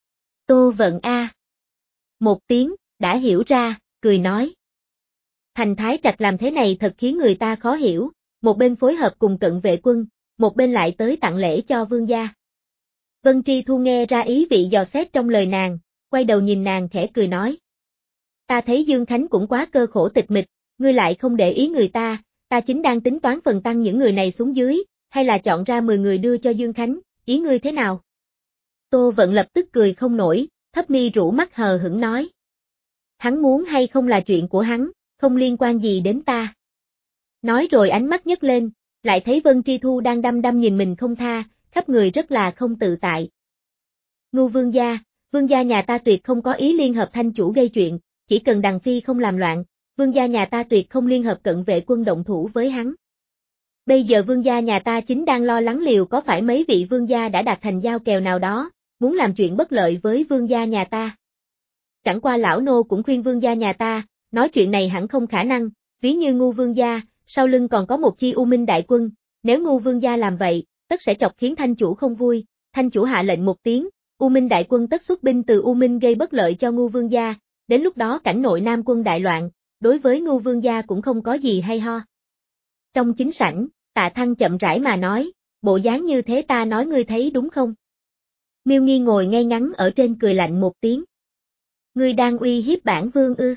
Tô Vận a. Một tiếng, đã hiểu ra, cười nói. Thành Thái Trạch làm thế này thật khiến người ta khó hiểu, một bên phối hợp cùng cận vệ quân, một bên lại tới tặng lễ cho vương gia. Vân Tri Thu nghe ra ý vị dò xét trong lời nàng, quay đầu nhìn nàng khẽ cười nói. Ta thấy Dương Khánh cũng quá cơ khổ tịch mịch, ngươi lại không để ý người ta, ta chính đang tính toán phần tăng những người này xuống dưới, hay là chọn ra mười người đưa cho Dương Khánh, ý ngươi thế nào? Tô Vận lập tức cười không nổi, thấp mi rũ mắt hờ hững nói. Hắn muốn hay không là chuyện của hắn, không liên quan gì đến ta. Nói rồi ánh mắt nhấc lên, lại thấy Vân Tri Thu đang đăm đăm nhìn mình không tha, khắp người rất là không tự tại. Ngưu vương gia, vương gia nhà ta tuyệt không có ý liên hợp Thanh chủ gây chuyện, chỉ cần Đằng Phi không làm loạn, vương gia nhà ta tuyệt không liên hợp cận vệ quân động thủ với hắn. Bây giờ vương gia nhà ta chính đang lo lắng liều có phải mấy vị vương gia đã đạt thành giao kèo nào đó, muốn làm chuyện bất lợi với vương gia nhà ta. Chẳng qua lão nô cũng khuyên vương gia nhà ta, nói chuyện này hẳn không khả năng, ví như Ngưu vương gia, sau lưng còn có một chi U Minh đại quân, nếu Ngưu vương gia làm vậy, tất sẽ chọc khiến Thanh chủ không vui, Thanh chủ hạ lệnh một tiếng, U Minh đại quân tất xuất binh từ U Minh gây bất lợi cho Ngưu vương gia, đến lúc đó cảnh nội Nam quân đại loạn, đối với Ngưu vương gia cũng không có gì hay ho. Trong chính sảnh, Tạ Thăng chậm rãi mà nói, bộ dáng như thế ta nói ngươi thấy đúng không? Miêu Nghi ngồi ngay ngắn ở trên cười lạnh một tiếng. Ngươi đang uy hiếp bản vương ư?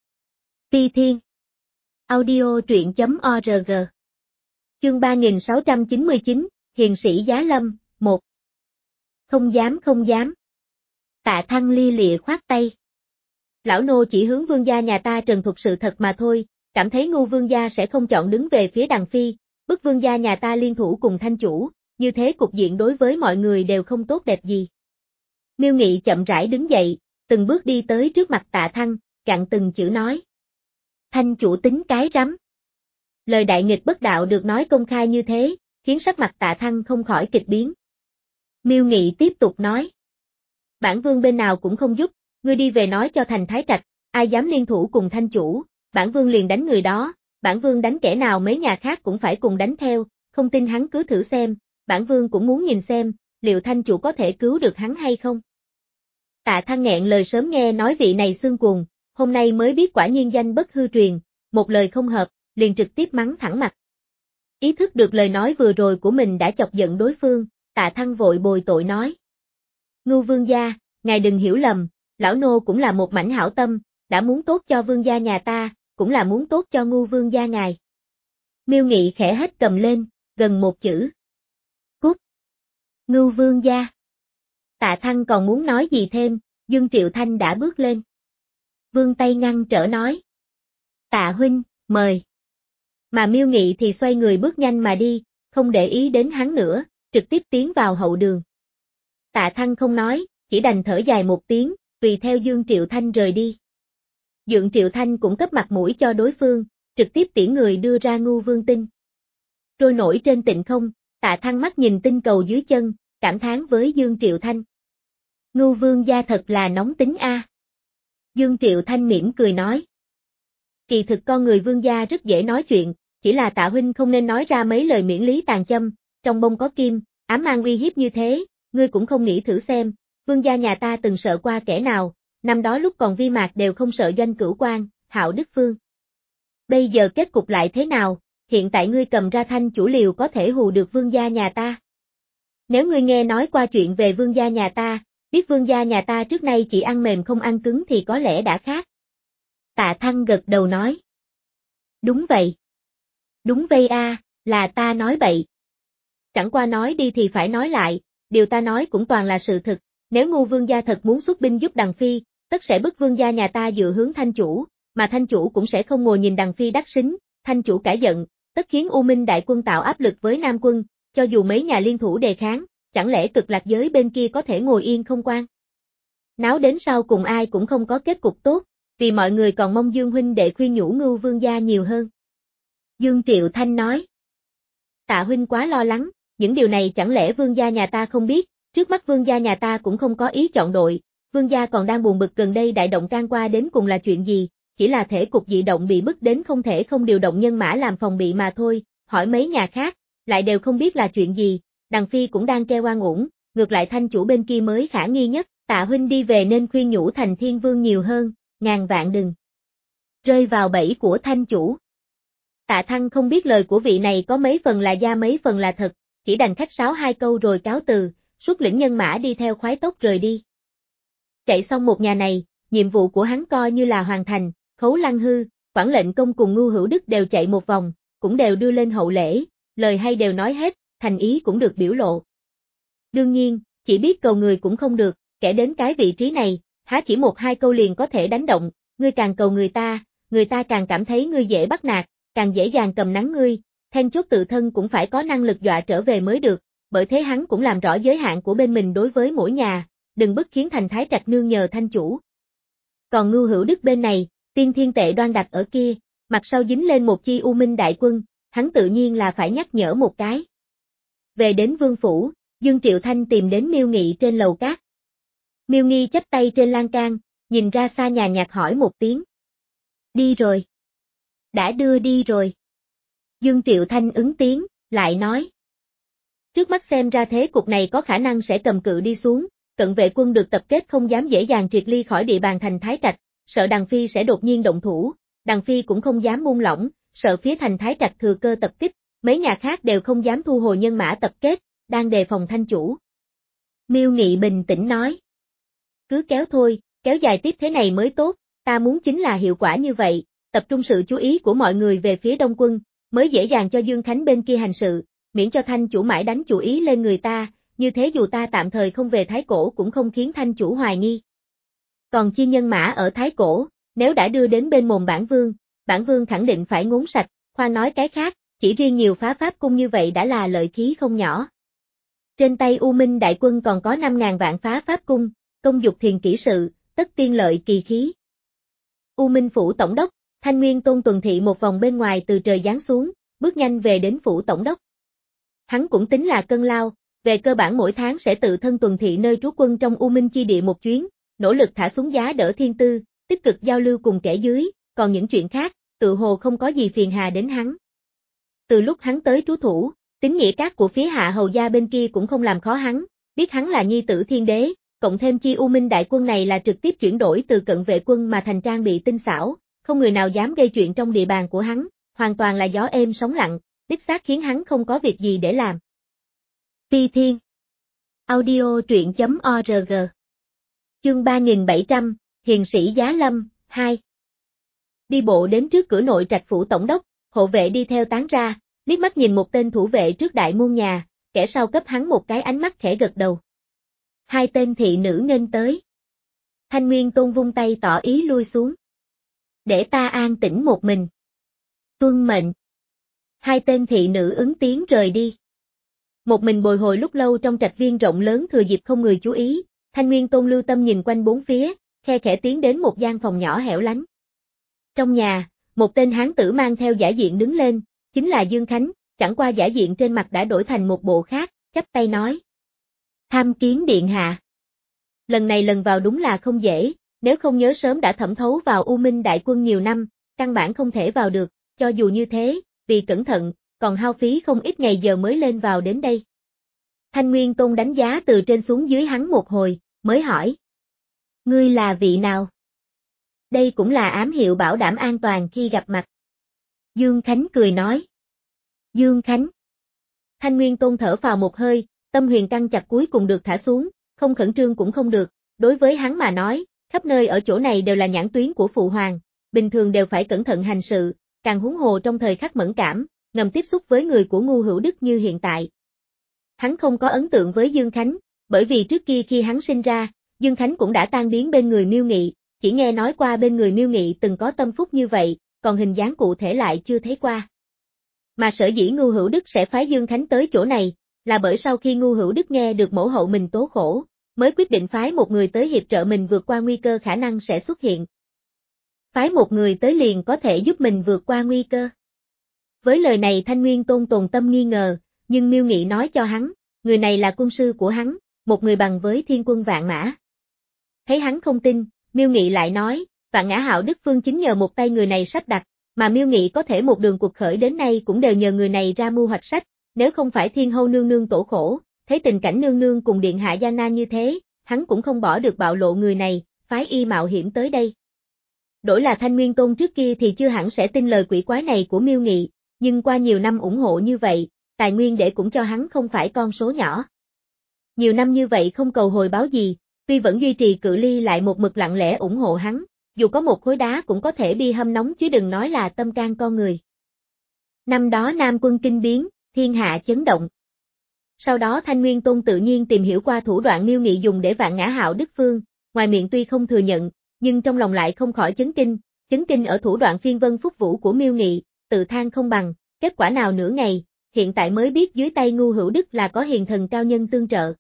Phi Thiên. Audio truyện chấm org. Chương ba nghìn sáu trăm chín mươi chín, Hiền sĩ Giá Lâm, một. Không dám không dám. Tạ Thăng lia lịa khoát tay. Lão nô chỉ hướng vương gia nhà ta trần thuật sự thật mà thôi, cảm thấy Ngưu vương gia sẽ không chọn đứng về phía Đằng Phi, bức vương gia nhà ta liên thủ cùng Thanh chủ, như thế cục diện đối với mọi người đều không tốt đẹp gì. Miêu Nghị chậm rãi đứng dậy, từng bước đi tới trước mặt Tạ Thăng, gặn từng chữ nói. Thanh chủ tính cái rắm. Lời đại nghịch bất đạo được nói công khai như thế, khiến sắc mặt Tạ Thăng không khỏi kịch biến. Miêu Nghị tiếp tục nói. Bản vương bên nào cũng không giúp, ngươi đi về nói cho Thành Thái Trạch, ai dám liên thủ cùng Thanh chủ, bản vương liền đánh người đó, bản vương đánh kẻ nào mấy nhà khác cũng phải cùng đánh theo, không tin hắn cứ thử xem, bản vương cũng muốn nhìn xem, liệu thanh chủ có thể cứu được hắn hay không? Tạ Thăng nghẹn lời sớm nghe nói vị này xương cuồng, hôm nay mới biết quả nhiên danh bất hư truyền, một lời không hợp, liền trực tiếp mắng thẳng mặt. Ý thức được lời nói vừa rồi của mình đã chọc giận đối phương, Tạ Thăng vội bồi tội nói. Ngưu vương gia, ngài đừng hiểu lầm, lão nô cũng là một mảnh hảo tâm, đã muốn tốt cho vương gia nhà ta, cũng là muốn tốt cho Ngưu vương gia ngài. Miêu Nghị khẽ hét cầm lên, gần một chữ. Cút. Ngưu vương gia. Tạ Thăng còn muốn nói gì thêm, Dương Triệu Thanh đã bước lên. Vương tay ngăn trở nói. Tạ huynh, mời. Mà Miêu Nghị thì xoay người bước nhanh mà đi, không để ý đến hắn nữa, trực tiếp tiến vào hậu đường. Tạ Thăng không nói, chỉ đành thở dài một tiếng, tùy theo Dương Triệu Thanh rời đi. Dương Triệu Thanh cũng cấp mặt mũi cho đối phương, trực tiếp tiễn người đưa ra Ngưu Vương tinh. Trôi nổi trên tịnh không, Tạ Thăng mắt nhìn tinh cầu dưới chân, cảm thán với Dương Triệu Thanh. Ngưu Vương gia thật là nóng tính a. Dương Triệu Thanh mỉm cười nói. Kỳ thực con người vương gia rất dễ nói chuyện, chỉ là Tạ huynh không nên nói ra mấy lời miễn lý tàn châm, trong bông có kim, ám mang uy hiếp như thế, ngươi cũng không nghĩ thử xem, vương gia nhà ta từng sợ qua kẻ nào, năm đó lúc còn vi mạc đều không sợ Doanh Cửu Quan, Hạo Đức Phương. Bây giờ kết cục lại thế nào, hiện tại ngươi cầm ra thanh chủ liều có thể hù được vương gia nhà ta. Nếu ngươi nghe nói qua chuyện về vương gia nhà ta, biết vương gia nhà ta trước nay chỉ ăn mềm không ăn cứng thì có lẽ đã khác. Tạ Thăng gật đầu nói. Đúng vậy. Đúng vậy a, là ta nói bậy. Chẳng qua nói đi thì phải nói lại, điều ta nói cũng toàn là sự thực, nếu Ngưu vương gia thật muốn xuất binh giúp Đằng Phi, tất sẽ bức vương gia nhà ta dựa hướng thanh chủ, mà thanh chủ cũng sẽ không ngồi nhìn Đằng Phi đắc sính, thanh chủ cãi giận, tất khiến U Minh đại quân tạo áp lực với Nam quân, cho dù mấy nhà liên thủ đề kháng, chẳng lẽ Cực Lạc giới bên kia có thể ngồi yên không quan? Náo đến sau cùng ai cũng không có kết cục tốt, vì mọi người còn mong Dương huynh đệ khuyên nhủ Ngưu vương gia nhiều hơn. Dương Triệu Thanh nói. Tạ huynh quá lo lắng, những điều này chẳng lẽ vương gia nhà ta không biết, trước mắt vương gia nhà ta cũng không có ý chọn đội, vương gia còn đang buồn bực gần đây đại động can qua đến cùng là chuyện gì, chỉ là thể cục dị động bị bức đến không thể không điều động nhân mã làm phòng bị mà thôi, hỏi mấy nhà khác, lại đều không biết là chuyện gì, Đằng Phi cũng đang kêu oan uổng, ngược lại thanh chủ bên kia mới khả nghi nhất, Tạ huynh đi về nên khuyên nhủ Thành Thiên Vương nhiều hơn, ngàn vạn đừng rơi vào bẫy của thanh chủ. Tạ Thăng không biết lời của vị này có mấy phần là da mấy phần là thật, chỉ đành khách sáo hai câu rồi cáo từ, xuất lĩnh nhân mã đi theo khoái tốc rời đi. Chạy xong một nhà này, nhiệm vụ của hắn coi như là hoàn thành, Khấu Lăng Hư, Quản lệnh công cùng Ngưu Hữu Đức đều chạy một vòng, cũng đều đưa lên hậu lễ, lời hay đều nói hết, thành ý cũng được biểu lộ. Đương nhiên, chỉ biết cầu người cũng không được, kẻ đến cái vị trí này, há chỉ một hai câu liền có thể đánh động, ngươi càng cầu người ta, người ta càng cảm thấy ngươi dễ bắt nạt, càng dễ dàng cầm nắng ngươi, then chốt tự thân cũng phải có năng lực dọa trở về mới được, bởi thế hắn cũng làm rõ giới hạn của bên mình đối với mỗi nhà, đừng bức khiến thành thái trạch nương nhờ thanh chủ. Còn Ngưu Hữu Đức bên này, tiên thiên tệ đoan đặt ở kia, mặt sau dính lên một chi U Minh đại quân, hắn tự nhiên là phải nhắc nhở một cái. Về đến vương phủ, Dương Triệu Thanh tìm đến Miêu Nghị trên lầu cát. Miêu Nghi chắp tay trên lan can, nhìn ra xa nhà nhạt hỏi một tiếng. Đi rồi. Đã đưa đi rồi. Dương Triệu Thanh ứng tiếng, lại nói. Trước mắt xem ra thế cục này có khả năng sẽ cầm cự đi xuống, cận vệ quân được tập kết không dám dễ dàng triệt ly khỏi địa bàn thành Thái Trạch, sợ Đằng Phi sẽ đột nhiên động thủ, Đằng Phi cũng không dám buông lỏng, sợ phía thành Thái Trạch thừa cơ tập kích, mấy nhà khác đều không dám thu hồi nhân mã tập kết, đang đề phòng thanh chủ. Miêu Nghị bình tĩnh nói. Cứ kéo thôi, kéo dài tiếp thế này mới tốt, ta muốn chính là hiệu quả như vậy, tập trung sự chú ý của mọi người về phía Đông quân, mới dễ dàng cho Dương Khánh bên kia hành sự, miễn cho thanh chủ mãi đánh chủ ý lên người ta, như thế dù ta tạm thời không về Thái Cổ cũng không khiến thanh chủ hoài nghi. Còn chi nhân mã ở Thái Cổ, nếu đã đưa đến bên mồm bản vương, bản vương khẳng định phải ngốn sạch, khoan nói cái khác, chỉ riêng nhiều phá pháp cung như vậy đã là lợi khí không nhỏ. Trên tay U Minh đại quân còn có năm ngàn vạn phá pháp cung, công dục thiền kỹ sự, tất tiên lợi kỳ khí. U Minh phủ tổng đốc, Thanh Nguyên Tôn tuần thị một vòng bên ngoài từ trời giáng xuống, bước nhanh về đến phủ tổng đốc. Hắn cũng tính là cân lao, về cơ bản mỗi tháng sẽ tự thân tuần thị nơi trú quân trong U Minh chi địa một chuyến, nỗ lực thả xuống giá đỡ thiên tư, tích cực giao lưu cùng kẻ dưới, còn những chuyện khác, tự hồ không có gì phiền hà đến hắn. Từ lúc hắn tới trú thủ, tính nghĩa cát của phía hạ hầu gia bên kia cũng không làm khó hắn, biết hắn là nhi tử thiên đế, cộng thêm chi U Minh đại quân này là trực tiếp chuyển đổi từ cận vệ quân mà thành trang bị tinh xảo, không người nào dám gây chuyện trong địa bàn của hắn, hoàn toàn là gió êm sóng lặng, đích xác khiến hắn không có việc gì để làm. Phi Thiên Audio truyện chấm org Chương ba nghìn bảy trăm, Hiền sĩ Giá Lâm, hai Đi bộ đến trước cửa nội trạch phủ tổng đốc, hộ vệ đi theo tán ra, liếc mắt nhìn một tên thủ vệ trước đại môn nhà, kẻ sau cấp hắn một cái ánh mắt khẽ gật đầu. Hai tên thị nữ nghênh tới. Thanh Nguyên Tôn vung tay tỏ ý lui xuống. Để ta an tĩnh một mình. Tuân mệnh. Hai tên thị nữ ứng tiếng rời đi. Một mình bồi hồi lúc lâu trong trạch viên rộng lớn thừa dịp không người chú ý, Thanh Nguyên Tôn lưu tâm nhìn quanh bốn phía, khe khẽ tiến đến một gian phòng nhỏ hẻo lánh. Trong nhà, một tên hán tử mang theo giả diện đứng lên, chính là Dương Khánh, chẳng qua giả diện trên mặt đã đổi thành một bộ khác, chắp tay nói. Tham kiến điện hạ. Lần này lần vào đúng là không dễ, nếu không nhớ sớm đã thẩm thấu vào U Minh đại quân nhiều năm, căn bản không thể vào được, cho dù như thế, vì cẩn thận, còn hao phí không ít ngày giờ mới lên vào đến đây. Thanh Nguyên Tôn đánh giá từ trên xuống dưới hắn một hồi, mới hỏi. Ngươi là vị nào? Đây cũng là ám hiệu bảo đảm an toàn khi gặp mặt. Dương Khánh cười nói. Dương Khánh. Thanh Nguyên Tôn thở phào một hơi, tâm huyền căng chặt cuối cùng được thả xuống, không khẩn trương cũng không được, đối với hắn mà nói, khắp nơi ở chỗ này đều là nhãn tuyến của phụ hoàng, bình thường đều phải cẩn thận hành sự, càng huống hồ trong thời khắc mẫn cảm, ngầm tiếp xúc với người của Ngu Hữu Đức như hiện tại. Hắn không có ấn tượng với Dương Khánh, bởi vì trước kia khi hắn sinh ra, Dương Khánh cũng đã tan biến bên người Miêu Nghị, chỉ nghe nói qua bên người Miêu Nghị từng có tâm phúc như vậy, còn hình dáng cụ thể lại chưa thấy qua. Mà sở dĩ Ngu Hữu Đức sẽ phái Dương Khánh tới chỗ này, là bởi sau khi Ngu Hữu Đức nghe được mẫu hậu mình tố khổ, mới quyết định phái một người tới hiệp trợ mình vượt qua nguy cơ khả năng sẽ xuất hiện. Phái một người tới liền có thể giúp mình vượt qua nguy cơ. Với lời này Thanh Nguyên Tôn tồn tâm nghi ngờ, nhưng Miêu Nghị nói cho hắn, người này là quân sư của hắn, một người bằng với thiên quân vạn mã. Thấy hắn không tin, Miêu Nghị lại nói, Vạn Ngã Hạo Đức Phương chính nhờ một tay người này sắp đặt, mà Miêu Nghị có thể một đường cuộc khởi đến nay cũng đều nhờ người này ra mưu hoạch sách, nếu không phải Thiên Hâu nương nương tổ khổ, thấy tình cảnh nương nương cùng điện hạ gian nan như thế, hắn cũng không bỏ được bạo lộ người này, phái y mạo hiểm tới đây. Đổi là Thanh Nguyên Tôn trước kia thì chưa hẳn sẽ tin lời quỷ quái này của Miêu Nghị, nhưng qua nhiều năm ủng hộ như vậy, tài nguyên để cũng cho hắn không phải con số nhỏ. Nhiều năm như vậy không cầu hồi báo gì, tuy vẫn duy trì cự ly lại một mực lặng lẽ ủng hộ hắn, dù có một khối đá cũng có thể bi hâm nóng chứ đừng nói là tâm can con người. Năm đó Nam quân kinh biến, thiên hạ chấn động. Sau đó Thanh Nguyên Tôn tự nhiên tìm hiểu qua thủ đoạn Miêu Nghị dùng để Vạn Ngã Hạo Đức Phương, ngoài miệng tuy không thừa nhận, nhưng trong lòng lại không khỏi chấn kinh, chấn kinh ở thủ đoạn phiên vân phúc vũ của Miêu Nghị, tự than không bằng, kết quả nào nửa ngày, hiện tại mới biết dưới tay Ngu Hữu Đức là có hiền thần cao nhân tương trợ.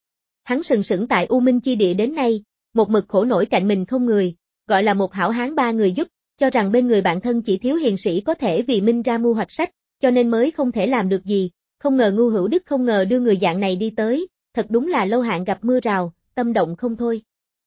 Hắn sừng sững tại U Minh chi địa đến nay, một mực khổ nổi cạnh mình không người, gọi là một hảo hán ba người giúp, cho rằng bên người bạn thân chỉ thiếu hiền sĩ có thể vì Minh ra mưu hoạch sách, cho nên mới không thể làm được gì, không ngờ Ngu Hữu Đức không ngờ đưa người dạng này đi tới, thật đúng là lâu hạn gặp mưa rào, tâm động không thôi.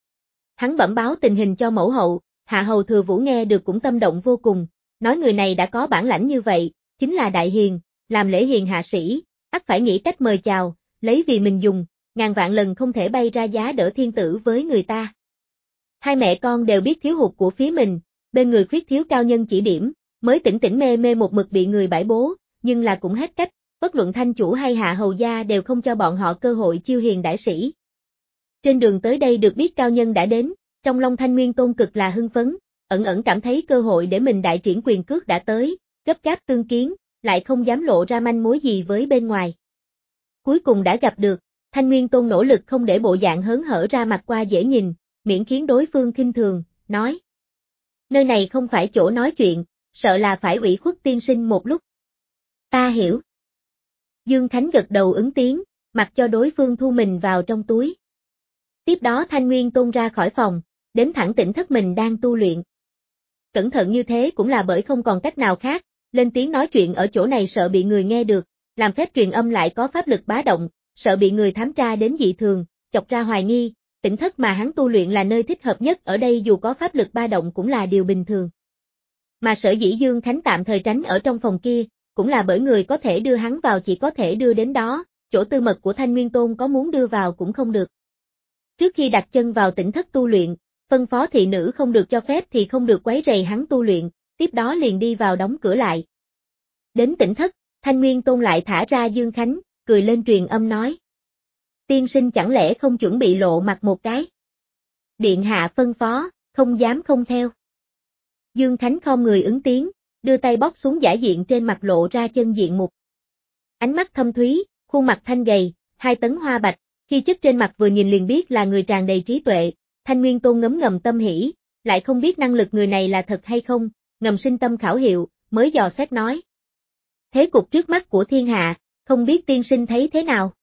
Hắn bẩm báo tình hình cho mẫu hậu, Hạ Hầu Thừa Vũ nghe được cũng tâm động vô cùng, nói người này đã có bản lãnh như vậy, chính là đại hiền, làm lễ hiền hạ sĩ, ắt phải nghĩ cách mời chào, lấy vì mình dùng, ngàn vạn lần không thể bay ra giá đỡ thiên tử với người ta. Hai mẹ con đều biết thiếu hụt của phía mình, bên người khuyết thiếu cao nhân chỉ điểm, mới tỉnh tỉnh mê mê một mực bị người bãi bố, nhưng là cũng hết cách, bất luận thanh chủ hay hạ hầu gia đều không cho bọn họ cơ hội chiêu hiền đại sĩ. Trên đường tới đây được biết cao nhân đã đến, trong lòng Thanh Nguyên Tôn cực là hưng phấn, ẩn ẩn cảm thấy cơ hội để mình đại triển quyền cước đã tới, gấp gáp tương kiến, lại không dám lộ ra manh mối gì với bên ngoài. Cuối cùng đã gặp được, Thanh Nguyên Tôn nỗ lực không để bộ dạng hớn hở ra mặt qua dễ nhìn, miễn khiến đối phương khinh thường, nói. Nơi này không phải chỗ nói chuyện, sợ là phải ủy khuất tiên sinh một lúc. Ta hiểu. Dương Khánh gật đầu ứng tiếng, mặc cho đối phương thu mình vào trong túi. Tiếp đó Thanh Nguyên Tôn ra khỏi phòng, đến thẳng tỉnh thất mình đang tu luyện. Cẩn thận như thế cũng là bởi không còn cách nào khác, lên tiếng nói chuyện ở chỗ này sợ bị người nghe được, làm phép truyền âm lại có pháp lực bá động, sợ bị người thám tra đến dị thường, chọc ra hoài nghi, tỉnh thất mà hắn tu luyện là nơi thích hợp nhất ở đây dù có pháp lực ba động cũng là điều bình thường. Mà sở dĩ Dương Khánh tạm thời tránh ở trong phòng kia, cũng là bởi người có thể đưa hắn vào chỉ có thể đưa đến đó, chỗ tư mật của Thanh Nguyên Tôn có muốn đưa vào cũng không được. Trước khi đặt chân vào tỉnh thất tu luyện, phân phó thị nữ không được cho phép thì không được quấy rầy hắn tu luyện, tiếp đó liền đi vào đóng cửa lại. Đến tỉnh thất, Thanh Nguyên Tôn lại thả ra Dương Khánh, cười lên truyền âm nói. Tiên sinh chẳng lẽ không chuẩn bị lộ mặt một cái? Điện hạ phân phó, không dám không theo. Dương Khánh khom người ứng tiếng, đưa tay bóp xuống giả diện trên mặt lộ ra chân diện mục. Ánh mắt thâm thúy, khuôn mặt thanh gầy, hai tấn hoa bạch, khi chất trên mặt vừa nhìn liền biết là người tràn đầy trí tuệ. Thanh Nguyên Tôn ngấm ngầm tâm hỉ, lại không biết năng lực người này là thật hay không, ngầm sinh tâm khảo hiệu, mới dò xét nói. Thế cục trước mắt của thiên hạ, không biết tiên sinh thấy thế nào?